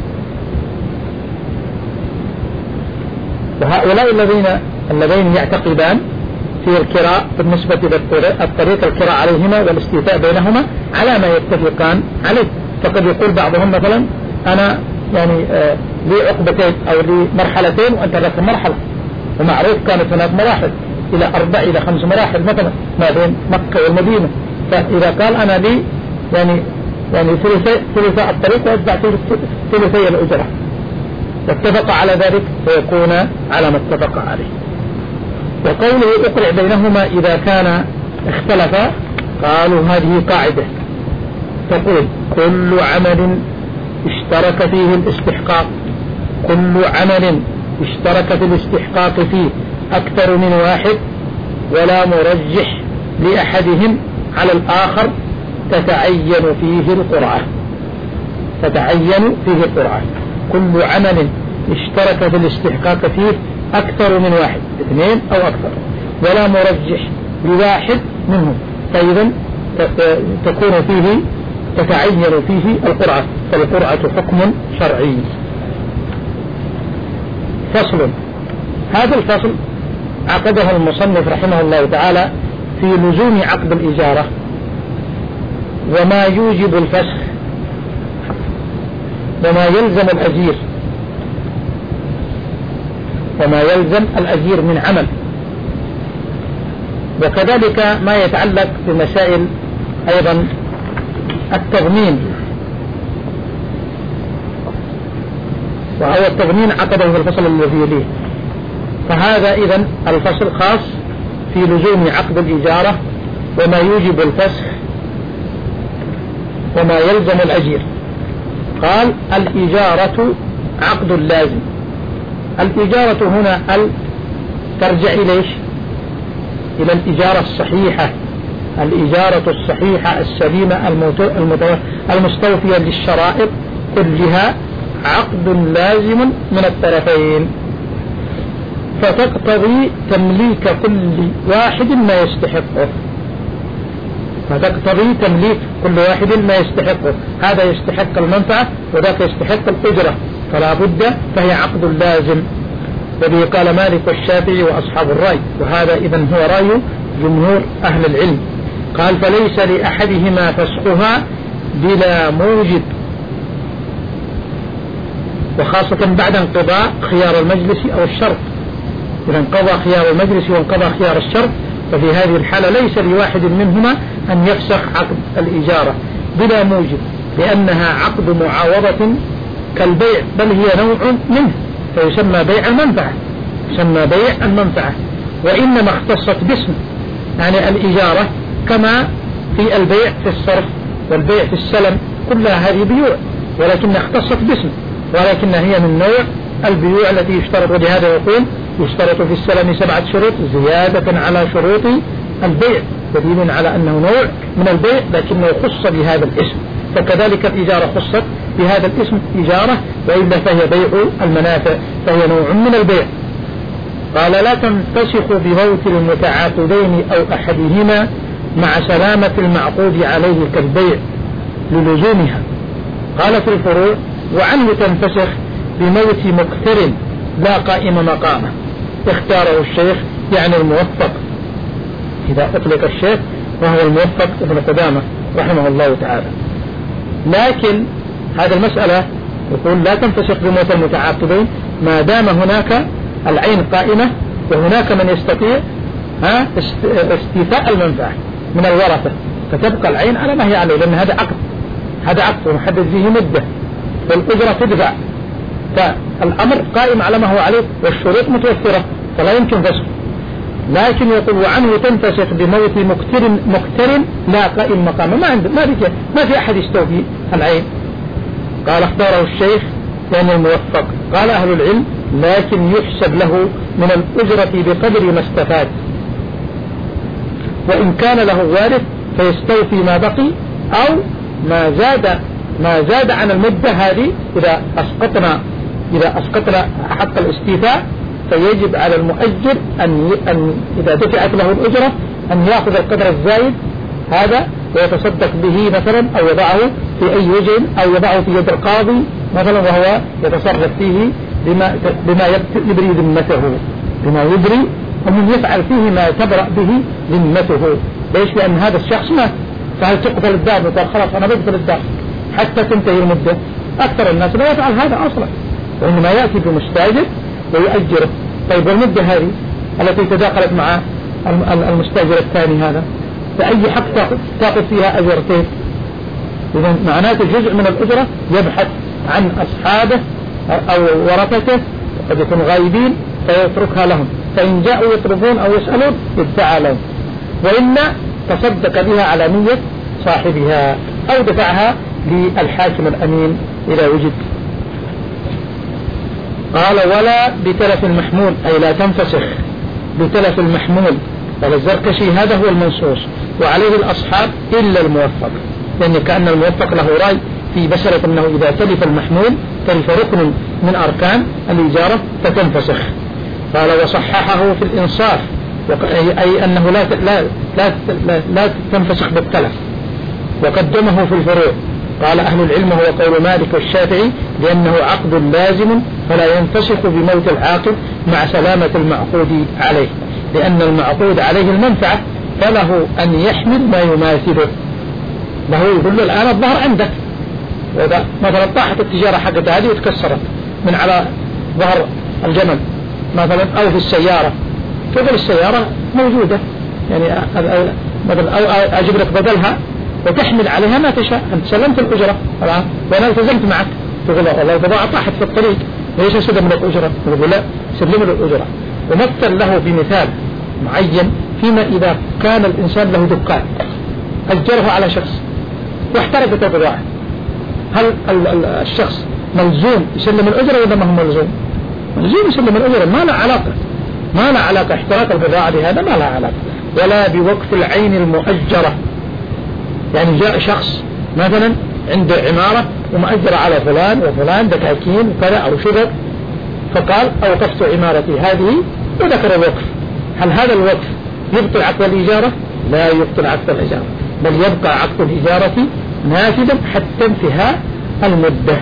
وهؤلاء الذين اللذين يعتقدان في الكراء بالنسبة للطريق الكراء عليهما والاستيفاء بينهما على ما يتفقان عليه. فقد يقول بعضهم مثلا أنا يعني آه لي عقبتين أو لي مرحلتين وأنت لك مرحلة، ومعروف كانت هناك مراحل إلى أربع إلى خمس مراحل مثلا ما بين مكة والمدينة. فإذا قال أنا لي يعني يعني ثلثاء الطريق وأتبع ثلثي الأجرة واتفق على ذلك فيكون على ما اتفق عليه. وقوله أقرع بينهما إذا كان اختلفا، قالوا هذه قاعدة تقول كل عمل اشترك فيه الاستحقاق، كل عمل اشترك في الاستحقاق فيه أكثر من واحد ولا مرجح لأحدهم على الآخر تتعين فيه القرعة، تتعين فيه القرعة. كل عمل اشترك في الاستحقاق فيه أكثر من واحد، اثنين أو أكثر، ولا مرجح لواحد منهم، فإذا تكون فيه تتعين فيه القرعة، فالقرعة حكم شرعي. فصل. هذا الفصل عقده المصنف رحمه الله تعالى في لزوم عقد الإجارة وما يوجب الفسخ وما يلزم الأجير، وما يلزم الأجير من عمل، وكذلك ما يتعلق بمسائل أيضا التضمين، وهو التضمين عقده في الفصل الذي يليه. فهذا إذن الفصل خاص في لزوم عقد الإجارة وما يوجب الفسخ وما يلزم الأجير. قال الإجارة عقد لازم. الإجارة هنا ال ترجع إليش؟ إلى الإجارة الصحيحة، الإجارة الصحيحة السليمة المستوفية للشرائط كلها، عقد لازم من الطرفين، فتقتضي تمليك كل واحد ما يستحقه، فتقتضي تمليك كل واحد ما يستحقه، هذا يستحق المنفعة وذاك يستحق الأجرة، فلا بد، فهي عقد لازم. وبه قال مالك والشافعي وأصحاب الرأي، وهذا إذن هو رأي جمهور أهل العلم. قال فليس لأحدهما فسخها بلا موجب، وخاصة بعد انقضاء خيار المجلس أو الشرط. إذا انقضى خيار المجلس وانقضى خيار الشرط، ففي هذه الحالة ليس لواحد منهما أن يفسخ عقد الإجارة بلا موجب، لأنها عقد معاوضة كالبيع، بل هي نوع منه، فيسمى بيع المنفعة، يسمى بيع المنفعة، وإنما اختصت باسم، يعني الإجارة كما في البيع في الصرف والبيع في السلم، كلها هذه بيوع، ولكن اختصت باسم، ولكنها هي من نوع البيوع التي يشترط. ولهذا يقول يشترط في السلم سبعة شروط زيادة على شروط البيع، دليل على أنه نوع من البيع لكنه خص بهذا الاسم. فكذلك الإجارة خصت بهذا الاسم إجارة، وإلا فهي بيع المنافع، فهي نوع من البيع. قال لا تنفسخ بموت المتعاقدين أو أحدهما مع سلامة المعقود عليه كالبيع للزومها. قال في الفروع وعنه تنفسخ بموت مقتر لا قائم مقامه، اختاره الشيخ يعني الموفق، إذا أطلق الشيخ وهو الموفق ابن قدامة رحمه الله تعالى. لكن هذه المسألة يقول لا تنفسخ بموت المتعاقدين ما دام هناك العين قائمة وهناك من يستطيع ها استيفاء المنفعة من الورثة، فتبقى العين على ما هي عليه، لأن هذا عقد هذا عقد ومحدد فيه مدة، والأجرة تدفع، فالأمر قائم على ما هو عليه والشروط متوفرة فلا يمكن فسخ. لكن يقول وعنه تنفسخ بموت مقتر مقتر لا قائم مقامه، ما عنده ما في ما في أحد يستوفي العين. قال اختاره الشيخ لأن الموفق. قال أهل العلم لكن يحسب له من الأجرة بقدر ما استفاد، وإن كان له وارث فيستوفي ما بقي أو ما زاد ما زاد عن المدة هذه. إذا أسقطنا إذا أسقطنا حق الاستيفاء فيجب على المؤجر أن أن إذا دفعت له الأجرة أن يأخذ القدر الزايد هذا ويتصدق به مثلا، أو يضعه في أي وجه، أو يضعه في يد القاضي مثلا وهو يتصرف فيه بما بما يبري ذمته، بما يبري ومن يفعل فيه ما تبرأ به ذمته. ليش؟ لأن هذا الشخص مات، فهل تقتل الدار وقال خلاص أنا بقتل الدار حتى تنتهي المدة؟ أكثر الناس لا يفعل هذا أصلا، وإنما يأتي بمستأجر ويؤجره. طيب والمدة هذه التي تداخلت مع المستأجر الثاني هذا فأي حق تأخذ فيها أجرتين؟ إذا معناته جزء من الأجرة يبحث عن أصحابه أو ورثته قد يكون غايبين فيتركها لهم، فإن جاءوا يطلبون أو يسألون ادعى لهم، وإلا تصدق بها على نية صاحبها أو دفعها للحاكم الأمين إذا وجد. قال ولا بتلف المحمول، أي لا تنفسخ بتلف المحمول. قال الزركشي هذا هو المنصوص وعليه الأصحاب إلا الموفق، لأن كأن الموفق له رأي في مسألة أنه إذا تلف المحمول تلف ركن من أركان الإجارة فتنفسخ. قال وصححه في الإنصاف، أي أنه لا لا لا, لا, لا تنفسخ بالتلف، وقدمه في الفروع. قال أهل العلم هو قول مالك والشافعي لأنه عقد لازم فلا ينفسخ بموت العاقد مع سلامة المعقود عليه، لأن المعقود عليه المنفعة فله أن يحمل ما يماثله. له يقول له الآن الظهر عندك، وإذا مثلا طاحت التجارة حقتها هذه وتكسرت من على ظهر الجمل مثلا أو في السيارة، تقول السيارة موجودة يعني مثلا أو أجيب لك بدلها وتحمل عليها ما تشاء، أنت سلمت الأجرة وأنا التزمت معك. تقول والله إذا طاحت في الطريق ليش أسلم لك أجرة؟ يقول لا سلم له الأجرة. ومثل له بمثال معين فيما إذا كان الإنسان له دكان أجره على شخص واحترقت البضاعة، هل الشخص ملزوم يسلم الأجرة ولا ما هو ملزوم؟ ملزوم يسلم الأجرة، ما له علاقة ما له علاقة احتراق البضاعة بهذا ما له علاقة. ولا بوقف العين المؤجرة، يعني جاء شخص مثلا عنده عمارة ومؤجرة على فلان وفلان دكاكين وكذا أو شبك، فقال أوقفت عمارتي هذه وذكر الوقف، هل هذا الوقف يبطل عقد الإجارة؟ لا يبطل عقد الإجارة، بل يبقى عقد الإجارة نافذا حتى انتهاء المدة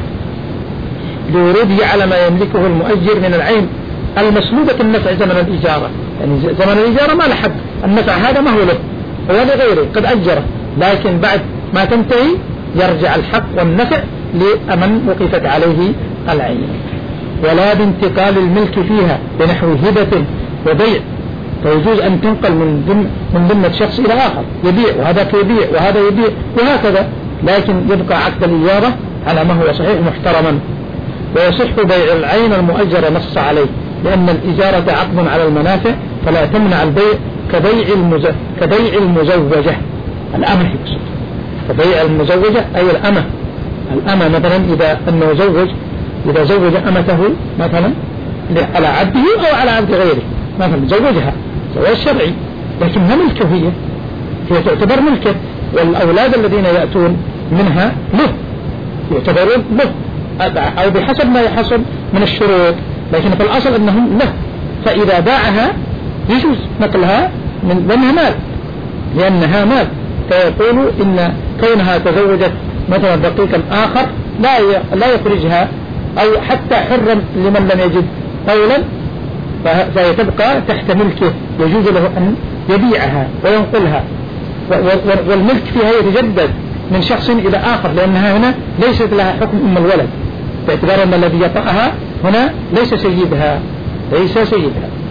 لوروده على ما يملكه المؤجر من العين المسلوبة النفع زمن الإجارة. يعني زمن الإجارة ما له حق، النفع هذا ما هو له هو لغيره قد أجره، لكن بعد ما تنتهي يرجع الحق والنفع لمن وقفت عليه العين. ولا بانتقال الملك فيها بنحو هبة وبيع، فيجوز أن تنقل من ضمن من ضمن شخص إلى آخر، يبيع وهذا يبيع وهذا يبيع وهكذا، لكن يبقى عقد الإجارة على ما هو صحيح محترما. ويصح بيع العين المؤجرة نص عليه، لأن الإجارة عقد على المنافع فلا تمنع البيع كبيع المز... كبيع المزوجة الأمة يقصد، كبيع المزوجة أي الأمة. الأمة مثلا إذا أنه زوج إذا زوج أمته مثلا على عبده أو على عبد غيره مثلا زوجها زواج شرعي، لكنها ملكه هي هي تعتبر ملكه، والأولاد الذين يأتون منها له يعتبرون له أو بحسب ما يحصل من الشروط، لكن في الأصل أنهم له. فإذا باعها يجوز نقلها من لأنها مال، لأنها مال. فيقول إن كونها تزوجت مثلا دقيقا آخر لا لا يخرجها أو حتى حرا لمن لم يجد قولا، فهي تبقى تحت ملكه، يجوز له أن يبيعها وينقلها، والملك فيها يتجدد من شخص إلى آخر، لأنها هنا ليست لها حكم أم الولد، باعتبار أن الذي يطأها هنا ليس سيدها ليس سيدها.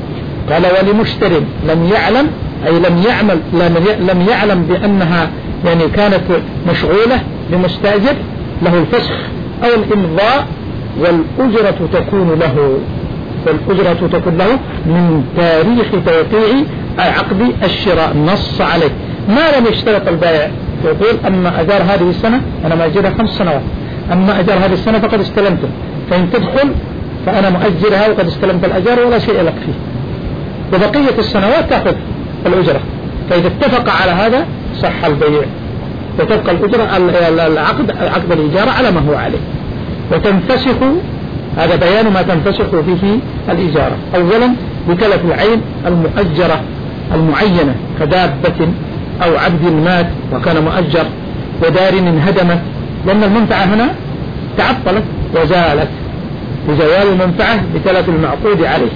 قال ولمشتر لم يعلم أي لم يعمل لم يعلم بأنها يعني كانت مشغولة بمستأجر له الفسخ أو الإمضاء والأجرة تكون له والأجرة تكون له من تاريخ توقيع عقد الشراء. نص عليه ما لم يشترط البائع يقول أما أجار هذه السنة أنا مأجرها خمس سنوات، أما أجار هذه السنة فقد استلمته، فإن تدخل فأنا مؤجرها وقد استلمت الأجار ولا شيء لك فيه، وبقية السنوات تأخذ الأجرة. فإذا اتفق على هذا صح البيع وتبقى الأجرة العقد عقد الإجارة على ما هو عليه. وتنفسخ، هذا بيان ما تنفسخ به الإجارة. أولا بتلف العين المؤجرة المعينة كدابة أو عبد مات وكان مؤجر ودار انهدمت، لأن المنفعة هنا تعطلت وزالت بزوال المنفعة بتلف المعقود عليه.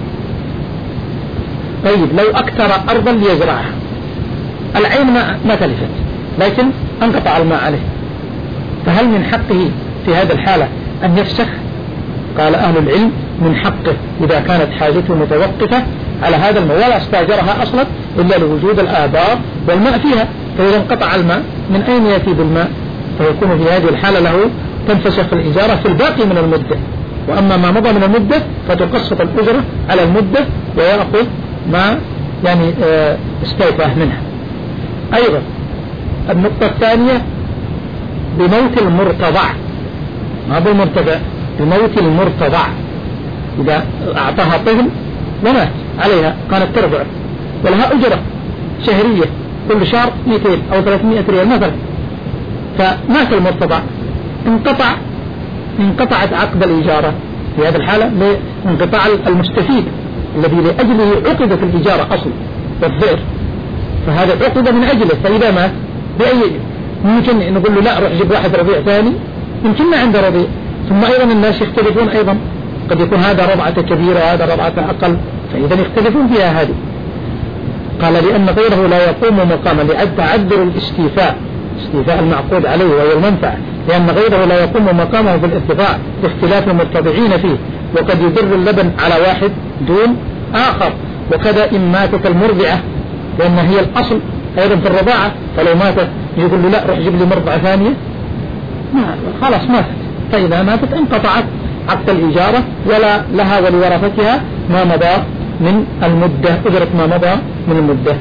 طيب لو أكثر أرضا ليزرعها، العين ما, ما تلفت لكن انقطع الماء عليه، فهل من حقه في هذه الحالة أن يفسخ؟ قال أهل العلم من حقه إذا كانت حاجته متوقفة على هذا الماء ولا استاجرها أصلا إلا لوجود الآبار والماء فيها، فإذا انقطع الماء من أين يأتي بالماء؟ فيكون في هذه الحالة له تنفسخ الإجارة في الباقي من المدة، وأما ما مضى من المدة فتقسط الأجرة على المدة ويأخذ ما يعني استوفاه منها. أيضا النقطة الثانية بموت المرتضع، ما بالمرتضع، بموت المرتضع، إذا أعطاها طفل ومات عليها كانت ترضع ولها أجرة شهرية كل شهر مئتين أو ثلاثمائة ريال مثلا، فمات المرتضع انقطع انقطعت عقد الإجارة في هذه الحالة لانقطاع المستفيد الذي لأجله عقدت الإجارة أصل والضئر، فهذا عقد من أجله. فإذا مات بأي ممكن نقول له لا روح جيب واحد رضيع ثاني، يمكن ما عنده رضيع. ثم أيضا الناس يختلفون أيضا، قد يكون هذا رضعة كبيرة وهذا رضعة أقل، فإذا يختلفون فيها هذه. قال لأن غيره لا يقوم مقاما لتعذر الاستيفاء، استيفاء المعقود عليه وهو المنفعة، لأن غيره لا يقوم مقامه بالاتفاق باختلاف المتبعين فيه، وقد يضر اللبن على واحد دون آخر. وكذا إن ماتت المرضعة لأن هي الأصل أيضا في الرضاعة، فلو ماتت يقول له لا روح جيب لي مرضعة ثانية، ما خلاص ماتت، فإذا ماتت انقطعت عقد الإجارة ولا لها ولورثتها ما مضى من المدة، أجرة ما مضى من المدة.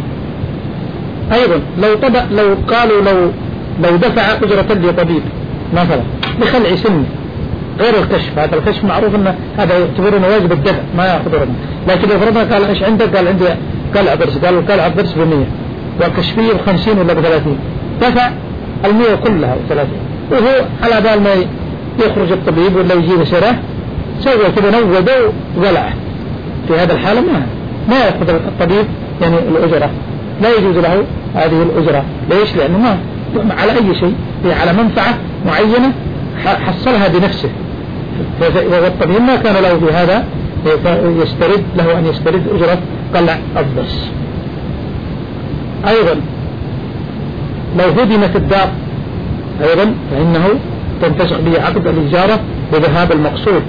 أيضا لو طبع لو قالوا لو لو دفع أجرة لطبيب مثلا بخلع سن غير الكشف، هذا الكشف معروف أن هذا يعتبرون واجب الدفع ما يأخذونه، لكن إذا قال إيش عندك؟ قال عندي قلع ضرس، قالوا قلع ضرس بمية وكشفية بخمسين ولا بثلاثين، دفع المية كلها وثلاثين، وهو على بال ما يخرج الطبيب ولا يجيب سراه سوى كذا نوده وقلعه، في هذا الحالة ما ما يأخذ الطبيب يعني الأجرة، لا يجوز له هذه الأجرة. ليش؟ لأنه ما على أي شيء، هي على منفعة معينة حصلها بنفسه، والطبيب ما كان له في هذا يسترد له أن يسترد أجرة قلع الضرس. أيضا لو هدمت الدار أيضا فإنه تنفسخ به عقد الإجارة بذهاب المقصود.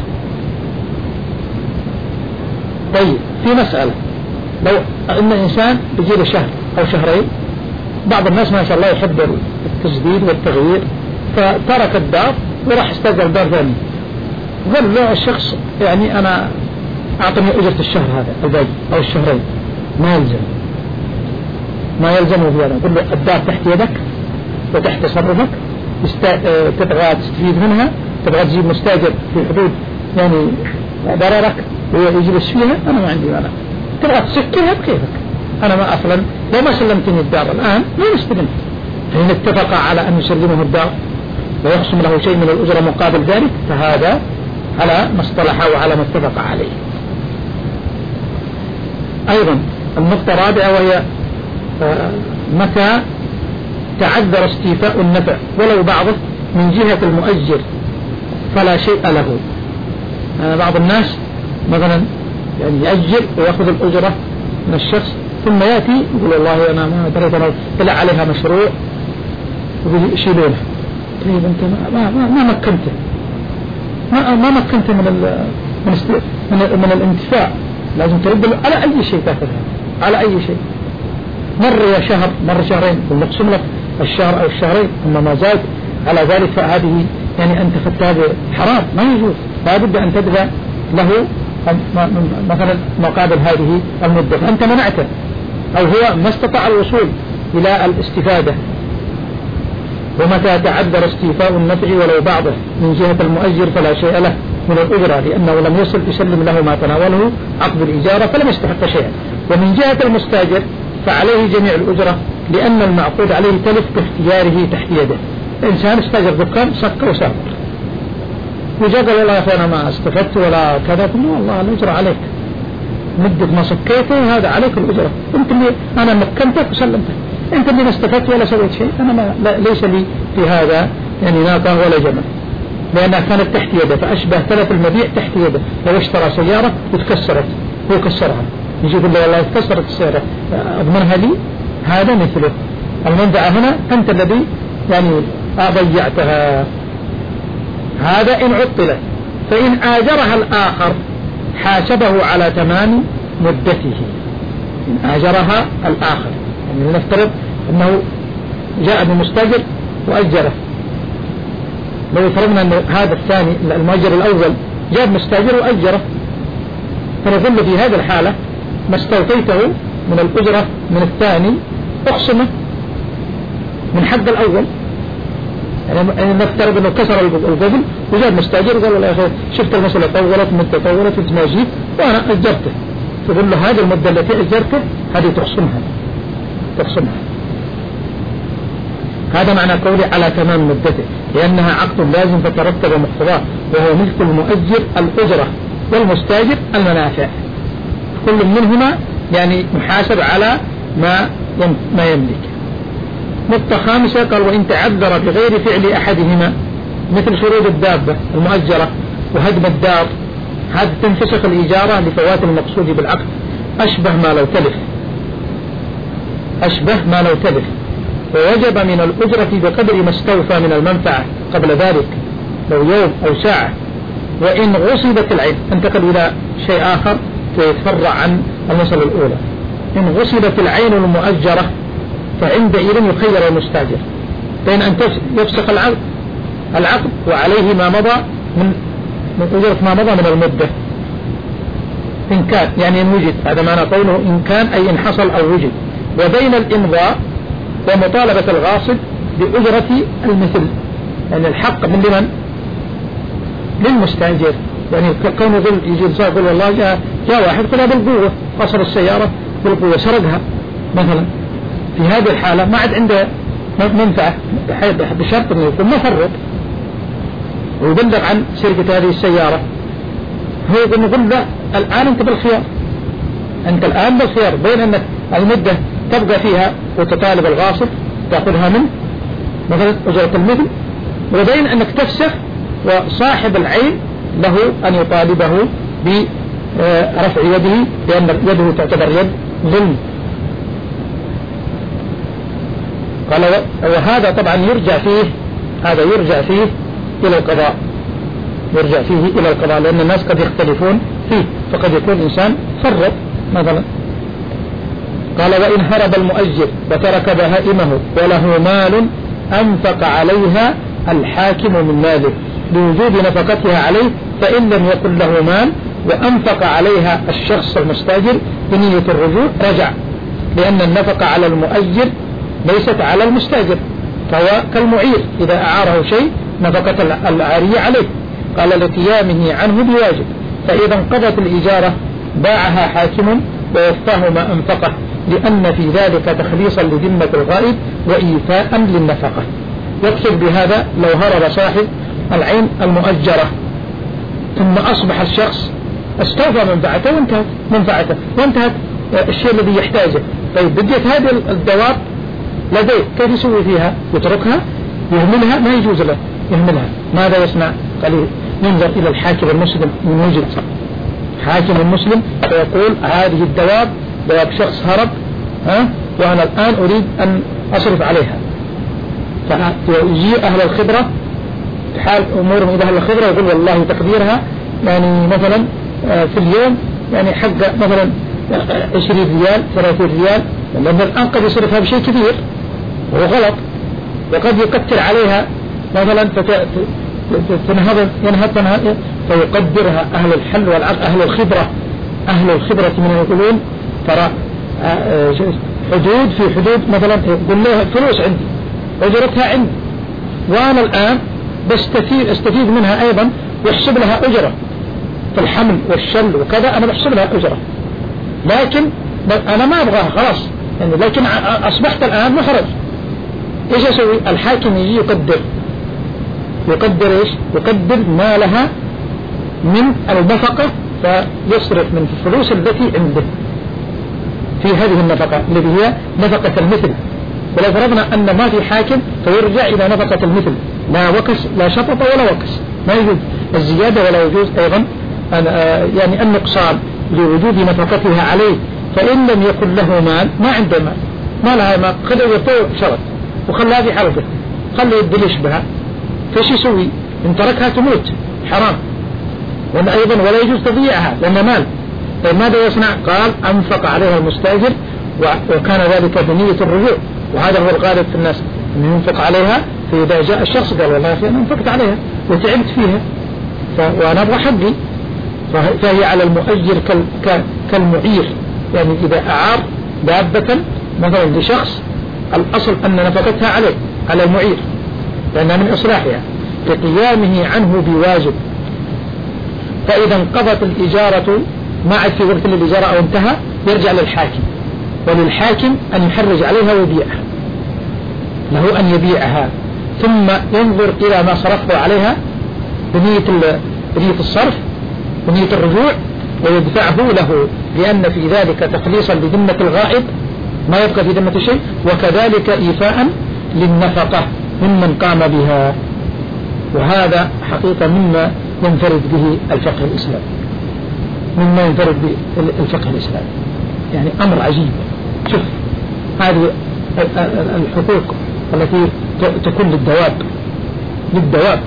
طيب في مسألة، لو أن إنسان بيجيله شهر أو شهرين، بعض الناس ما شاء الله يحب التجديد والتغيير، فترك الدار وراح استأجر دار ثانية، قال له الشخص يعني أنا أعطني أجرة الشهر هذا الباقي أو الشهرين، ما يلزم ما يلزمه في هذا. قل له الدار تحت يدك وتحت تصرفك، تبغى تستفيد منها، تبغى تجيب مستاجر في حدود يعني ضررك ويجلس فيها، أنا ما عندي مانع، تبغى تسكرها بكيفك، أنا ما أصلا لو ما سلمتني الدار الآن ما نستلم. فإن اتفق على أن يسلمه الدار ويخصم له شيء من الأجرة مقابل ذلك، فهذا على ما اصطلح وعلى ما اتفق عليه. أيضا النقطة الرابعة وهي متى تعذر استيفاء النفع ولو بعضه من جهة المؤجر فلا شيء له. بعض الناس مثلا يعني يأجر ويأخذ الأجرة من الشخص ثم يأتي يقول والله أنا ما دريت، أنا طلع عليها مشروع ويشيلونه. طيب أنت ما ما ما مكنته ما ما مكنته من ال من من, من الانتفاع، لازم ترد له على أي شيء تأخذها، على أي شيء. مر يا شهر، مر شهرين، ونقسم لك الشهر أو الشهرين، أما ما زاد على ذلك فهذه يعني أنت خدت هذا حرام، ما يجوز. لابد أن تدفع له مثلا مقابل هذه المدة، فأنت منعته أو هو ما استطاع الوصول إلى الاستفادة. ومتى تعذر استيفاء النفع ولو بعضه من جهة المؤجر فلا شيء له من الأجرة، لأنه لم يصل يسلم له ما تناوله عقد الإجارة فلم يستحق شيئا. ومن جهة المستاجر فعليه جميع الأجرة، لأن المعقود عليه تلف باختياره تحت يده. إنسان استاجر دكان صك وسافر، وجاء قال والله يا أخي أنا ما استفدت ولا كذا، قلنا والله الأجرة عليك، مدة ما سكيته هذا عليك الأجرة، أنت اللي أنا مكنتك وسلمتك، أنت اللي ما استفدت ولا سويت شيء، أنا ما ليس لي في هذا يعني ناقة ولا جمل، لأنها كانت تحت يده، فأشبه تلف المبيع تحت يده. لو اشترى سيارة وتكسرت هو كسرها، يجي يقول له والله تكسرت السيارة أضمنها لي، هذا مثله. المنفعة هنا أنت الذي يعني ضيعتها. هذا إن عطلت. فإن آجرها الآخر حاسبه على تمام مدته. إن آجرها الآخر، يعني نفترض أنه جاء بمستاجر وأجره، لو فرضنا أن هذا الثاني المؤجر الأول جاء بمستاجر وأجره، فنقول في هذه الحالة ما استوفيته من الأجرة من الثاني أقسمه من حق الأول. يعني نفترض أنه كسر القبل وجاء مستاجر وقال له يا أخي شفت المسألة طولت مدة طولت وتناجيت وأنا أجرته، تقول له هذه المدة التي أجرته هذه تقسمها تقسمها. هذا معنى قولي على تمام مدته، لأنها عقد لازم فترتب مقتضاه، وهو ملك المؤجر الأجرة والمستاجر المنافع، كل منهما يعني محاسب على ما ما يملك. نقطة خامسة قال وإن تعذر بغير فعل أحدهما، مثل شروط الدابة المؤجرة وهدم الدار، هذا تنفسخ الإجارة لفوات المقصود بالعقد، أشبه ما لو تلف أشبه ما لو تلف ووجب من الأجرة بقدر ما استوفى من المنفعة قبل ذلك، لو يوم أو ساعة. وإن غصبت العين، انتقل إلى شيء آخر يتفرع عن المسألة الأولى. إن غصبت العين المؤجرة فعندئذ يخير المستاجر بين أن يفسخ العقد العقد وعليه ما مضى من من أجرة ما مضى من المدة إن كان، يعني إن وجد، هذا معنى قوله إن كان أي إن حصل أو وجد، وبين الإمضاء ومطالبة الغاصب بأجرة المثل، يعني الحق من لمن؟ للمستاجر. يعني كونه يقول يجي إنسان يقول والله جاء جاء واحد قلها بالقوة، قصر السيارة بالقوة سرقها مثلا، في هذه الحالة ما عاد عنده منفعة بشرط أنه يكون مفرط ويبلغ عن سرقة هذه السيارة، هو يقول نقول له الآن أنت بالخيار، أنت الآن بالخيار بين أنك المدة تبقى فيها وتطالب الغاصب تأخذها منه مثلا أجرة المثل، وبين أنك تفسخ وصاحب العين له أن يطالبه برفع يده، لأن يده تعتبر يد ظلم. قال وهذا طبعا يرجع فيه هذا يرجع فيه إلى القضاء يرجع فيه إلى القضاء لأن الناس قد يختلفون فيه، فقد يكون إنسان فرط مثلا. قال وإن هرب المؤجر وترك بهائمه وله مال أنفق عليها الحاكم من ماله بوجود نفقتها عليه، فإن لم يكن له مال وأنفق عليها الشخص المستاجر بنية الرجوع رجع، لأن النفقة على المؤجر ليست على المستاجر، فهو كالمعير إذا أعاره شيء نفقة العارية عليه. قال لقيامه عنه بواجب، فإذا انقضت الإجارة باعها حاكم ووفاه ما أنفقه، لأن في ذلك تخليصا لذمة الغائب وإيفاء للنفقة. يقصد بهذا لو هرب صاحب العين المؤجرة ثم أصبح الشخص استوفى منفعته وانتهت منفعته وانتهت الشيء الذي يحتاجه، طيب بديت هذه الدواب لديه كيف يسوي فيها؟ يتركها يهملها؟ ما يجوز له يهملها. ماذا يصنع؟ قال ينظر إلى الحاكم المسلم من وجد حاكم المسلم فيقول هذه الدواب دواب شخص هرب ها وأنا الآن أريد أن أصرف عليها، فيجي أهل الخبرة حال أمورهم إذا أهل الخبرة يقول والله تقديرها يعني مثلا في اليوم يعني حق مثلا عشرين ريال ثلاثين ريال، لأن الآن قد يصرفها بشيء كبير وهو غلط، وقد يكتر عليها مثلا فتنهض ينهض تنهض فيقدرها أهل الحل والعقد، أهل الخبرة أهل الخبرة من يقولون ترى حدود في حدود، مثلا يقول لها فلوس عندي أجرتها عندي، وأنا الآن بستفيد استفيد منها أيضا، يحسب لها أجرة في الحمل والشل وكذا، أنا بحسب لها أجرة، لكن أنا ما أبغاها خلاص يعني، لكن أصبحت الآن محرج. إيش أسوي؟ الحاكم يجي يقدر يقدر إيش؟ يقدر ما لها من النفقة، فيصرف من الفلوس التي عنده في هذه النفقة التي هي نفقة المثل. ولو فرضنا أن ما في حاكم فيرجع إلى نفقة المثل، لا وكس لا شطط ولا وكس، ما يجوز الزيادة ولا يجوز أيضا يعني النقصان لوجود نفقتها عليه. فإن لم يكن له مال، ما عنده مال، ما لها مال، خذ يطور شرط وخلها في حلقه، خلي يدلش بها، فش يسوي؟ إن تركها تموت حرام، وأن أيضا ولا يجوز تضييعها لأن مال. طيب ماذا يصنع؟ قال أنفق عليها المستأجر، وكان ذلك بنية الرجوع، وهذا هو الغالب في الناس أنه ينفق عليها، فإذا جاء الشخص قال والله أخي أنا انفقت عليها وتعبت فيها وأنا أبغى حقي، فهي على المؤجر كالمعير، يعني إذا أعار دابة مثلا لشخص الأصل أن نفقتها عليه على المعير لأنها من إصلاحها لقيامه عنه بواجب، فإذا انقضت الإجارة ما عاد في وقت الإجارة أو انتهى يرجع للحاكم، وللحاكم أن يحرج عليها ويبيعها، له أن يبيعها ثم ينظر إلى ما صرفه عليها بنية بنية الصرف بنية الرجوع ويدفعه له، لأن في ذلك تخليصا لذمة الغائب ما يبقى في ذمة شيء، وكذلك إيفاء للنفقة ممن قام بها. وهذا حقيقة مما ينفرد به الفقه الإسلامي مما ينفرد به الفقه الإسلامي يعني أمر عجيب. شوف هذه الحقوق التي تكون للدواب للدواب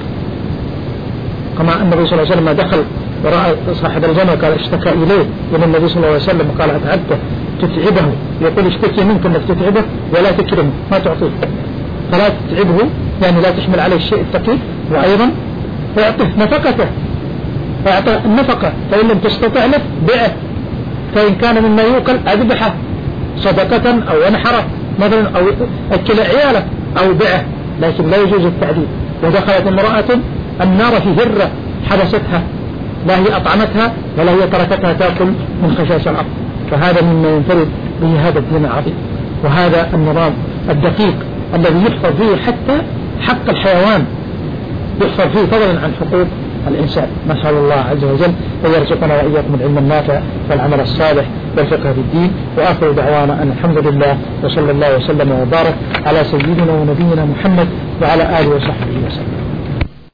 كما أن النبي صلى الله عليه وسلم دخل ورأى صاحب الجنة قال اشتكى إليه إلى النبي صلى الله عليه وسلم قال أتعبته تتعبه، يقول اشتكي منك أنك تتعبه ولا تكرمه ما تعطيه، فلا تتعبه يعني لا تحمل عليه الشيء الثقيل، وأيضا فيعطيه نفقته فيعطيه النفقة، فإن لم تستطع له بيعه، فإن كان مما يوكل أذبحه صدقة أو انحره مثلا أو أكل عياله أو بيعه، لكن لا يجوز التعذيب. ودخلت امرأة النار في هرة حبستها، لا هي أطعمتها ولا هي تركتها تأكل من خشاش الأرض، فهذا مما ينفرد به هذا الدين العظيم، وهذا النظام الدقيق الذي يحفظ فيه حتى حق الحيوان، يحفظ فيه فضلا عن حقوق الإنسان. نسأل الله عز وجل أن يرزقنا وإياكم العلم النافع والعمل الصالح والفقه في الدين، وآخر دعوانا أن الحمد لله وصلى الله وسلم وبارك على سيدنا ونبينا محمد وعلى آله وصحبه وسلم.